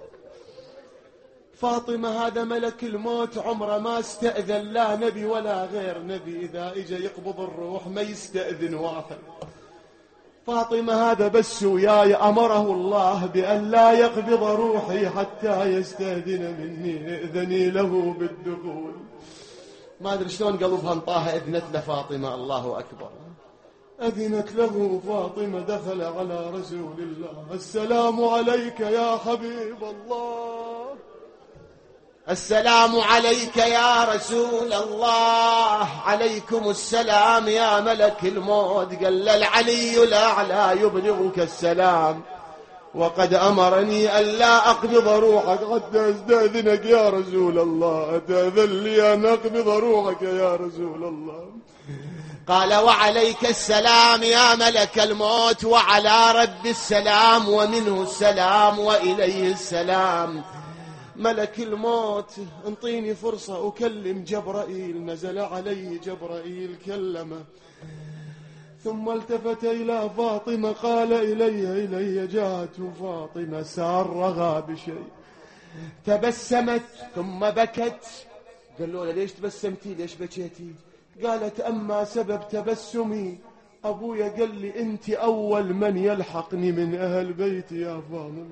فاطمة هذا ملك الموت عمره ما استأذن لا نبي ولا غير نبي، إذا إجا يقبض الروح ما يستأذن واحد. فاطمة هذا بس وياي أمره الله بأن لا يقبض روحي حتى يستأذن مني، إذني له بالدخول. ما أدري شلون قلبها انطاها، إذنت لفاطمة. الله أكبر. أذنت له فاطمة، دخل على رسول الله. السلام عليك يا حبيب الله. السلام عليك يا رسول الله. عليكم السلام يا ملك الموت. قال العلي الأعلى يبلغك السلام، وقد أمرني أن لا أقبض روحك حتى أستأذنك يا رسول الله. أتأذن لي أن أقبض روحك يا رسول الله؟ قال وعليك السلام يا ملك الموت، وعلى رب السلام ومنه السلام وإليه السلام. ملك الموت انطيني فرصة أكلم جبرائيل. نزل عليه جبرائيل كلمه، ثم التفت إلى فاطمة قال إلي جاءت فاطمة سارها بشيء. تبسمت ثم بكت. قال له ليش تبسمتي ليش بكيتي؟ قالت أما سبب تبسمي أبويا قال لي أنت أول من يلحقني من أهل بيتي يا فاطمة.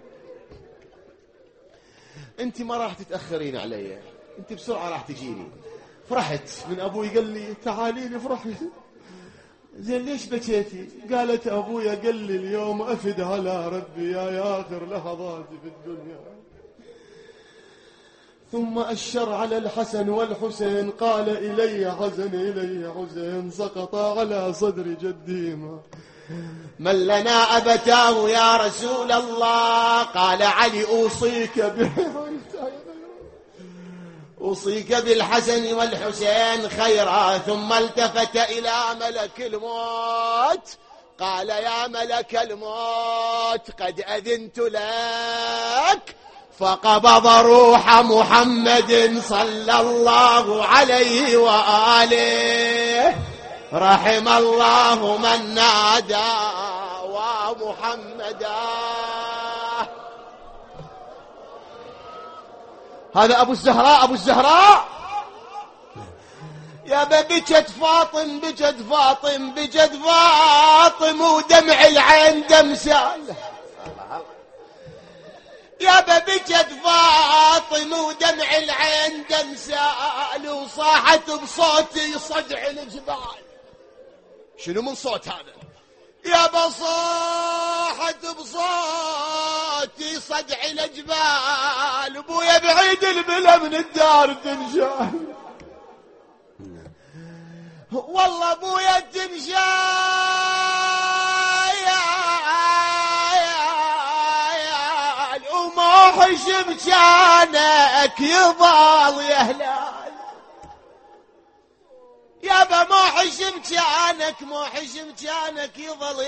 أنت ما راح تتأخرين علي، أنت بسرعة راح تجيني. فرحت من أبوي قال لي تعالي لي فرحت. زين ليش بكيتي؟ قالت أبويا قال لي اليوم أفد على ربي يا آخر لحظاتي في الدنيا. ثم أشر على الحسن والحسين قال إلي حسن سقط على صدر جديما. من لنا أبتاه يا رسول الله؟ قال علي أوصيك بالحسن والحسين خيرا. ثم التفت إلى ملك الموت قال يا ملك الموت قد أذنت لك. فقبض روح محمد صلى الله عليه وآله. رحم الله من نادى ومحمدا. هذا أبو الزهراء، أبو الزهراء يا بكت فاطم، بكت فاطم، بكت فاطم ودمع العين دمسال. يا بكت فاطم ودمع العين دمسال، وصاحت بصوتي صدع الجبال. شنو من صوت هذا؟ يا بصاحت بصوتي صدع الجبال، ابويا بعيد البلا من الدار تنشال. والله ابويا تنشال وما حشم كانك يضال يا هلال. يابا ما حشم كانك، ما حشم كانك يظل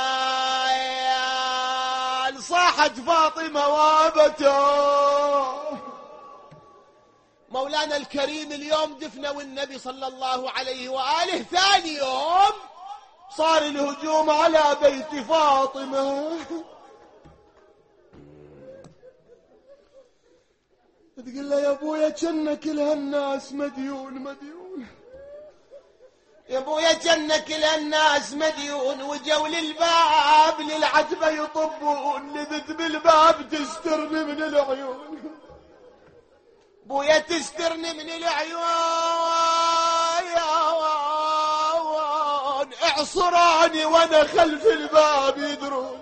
يغلال. صاحت فاطمة وابته. مولانا الكريم اليوم دفنوا النبي صلى الله عليه وآله، ثاني يوم صار الهجوم على بيت فاطمة. تقول له يا ابويا جنة كل هالناس مديون مديون، يا ابويا جنة كل هالناس مديون، وجوا للباب للعتبة يطبون، لذت بالباب تسترني من العيون. بويا تسترني من العيون، اعصراني وانا خلف الباب يدرون.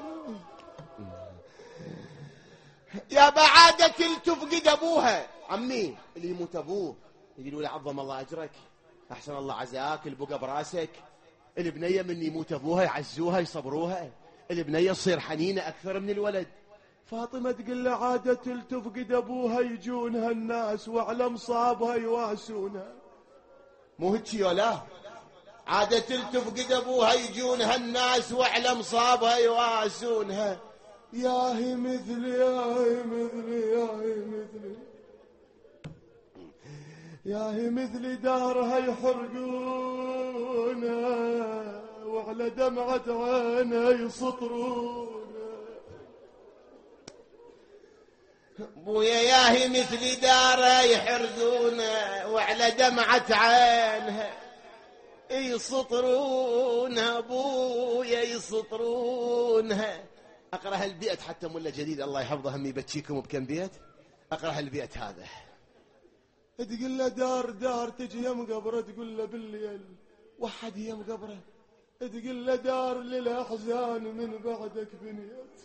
يا بعادة تفقد ابوها، عمي اللي يموت ابوه يقولوا له عظم الله اجرك، احسن الله عزاك، البقى براسك. البنيه من يموت ابوها يعزوها يصبروها، البنيه تصير حنينه اكثر من الولد. فاطمة تقول له عادة تفقد أبوها يجونها الناس وعلى مصابها يواسونها. مو هيك ولا عادة تفقد أبوها يجونها الناس وعلى مصابها يواسونها. ياهي مثلي ياهي مثلي ياهي مثلي ياهي مثلي دارها يحرقونها وعلى دمعة عينها يسطرون. بويا ياهي مثل داره يحرقونه وعلى دمعة عينها يسطرونها، بويا يسطرونها. اقرا هالبيت حتى ملا جديد الله يحفظه هم يبكيكم بكم بيت. اقرا هالبيت هذا. تقول له دار دار تجي يم قبره، تقول له بالليل وحد يم قبره، تقول له دار للاحزان من بعدك بنيت.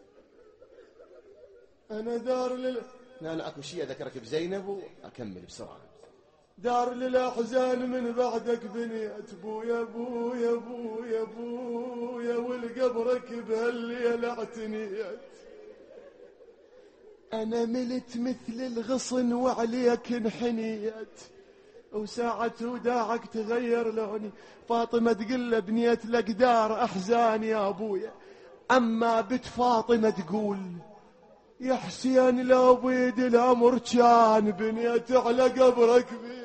أنا دار لا أكو شيء أذكرك بزينب وأكمل بسرعة. دار للأحزان من بعدك بنيت، بويا بويا بويا بويا والقبرك بهالليل اعتنيت. أنا ملت مثل الغصن وعليك انحنيت، وساعة وداعك تغير لوني. فاطمة تقول له بنيت لك دار أحزان يا أبويا، أما بنت فاطمة تقول يا حسين لو بيد الأمر كان بنيت على قبرك بي.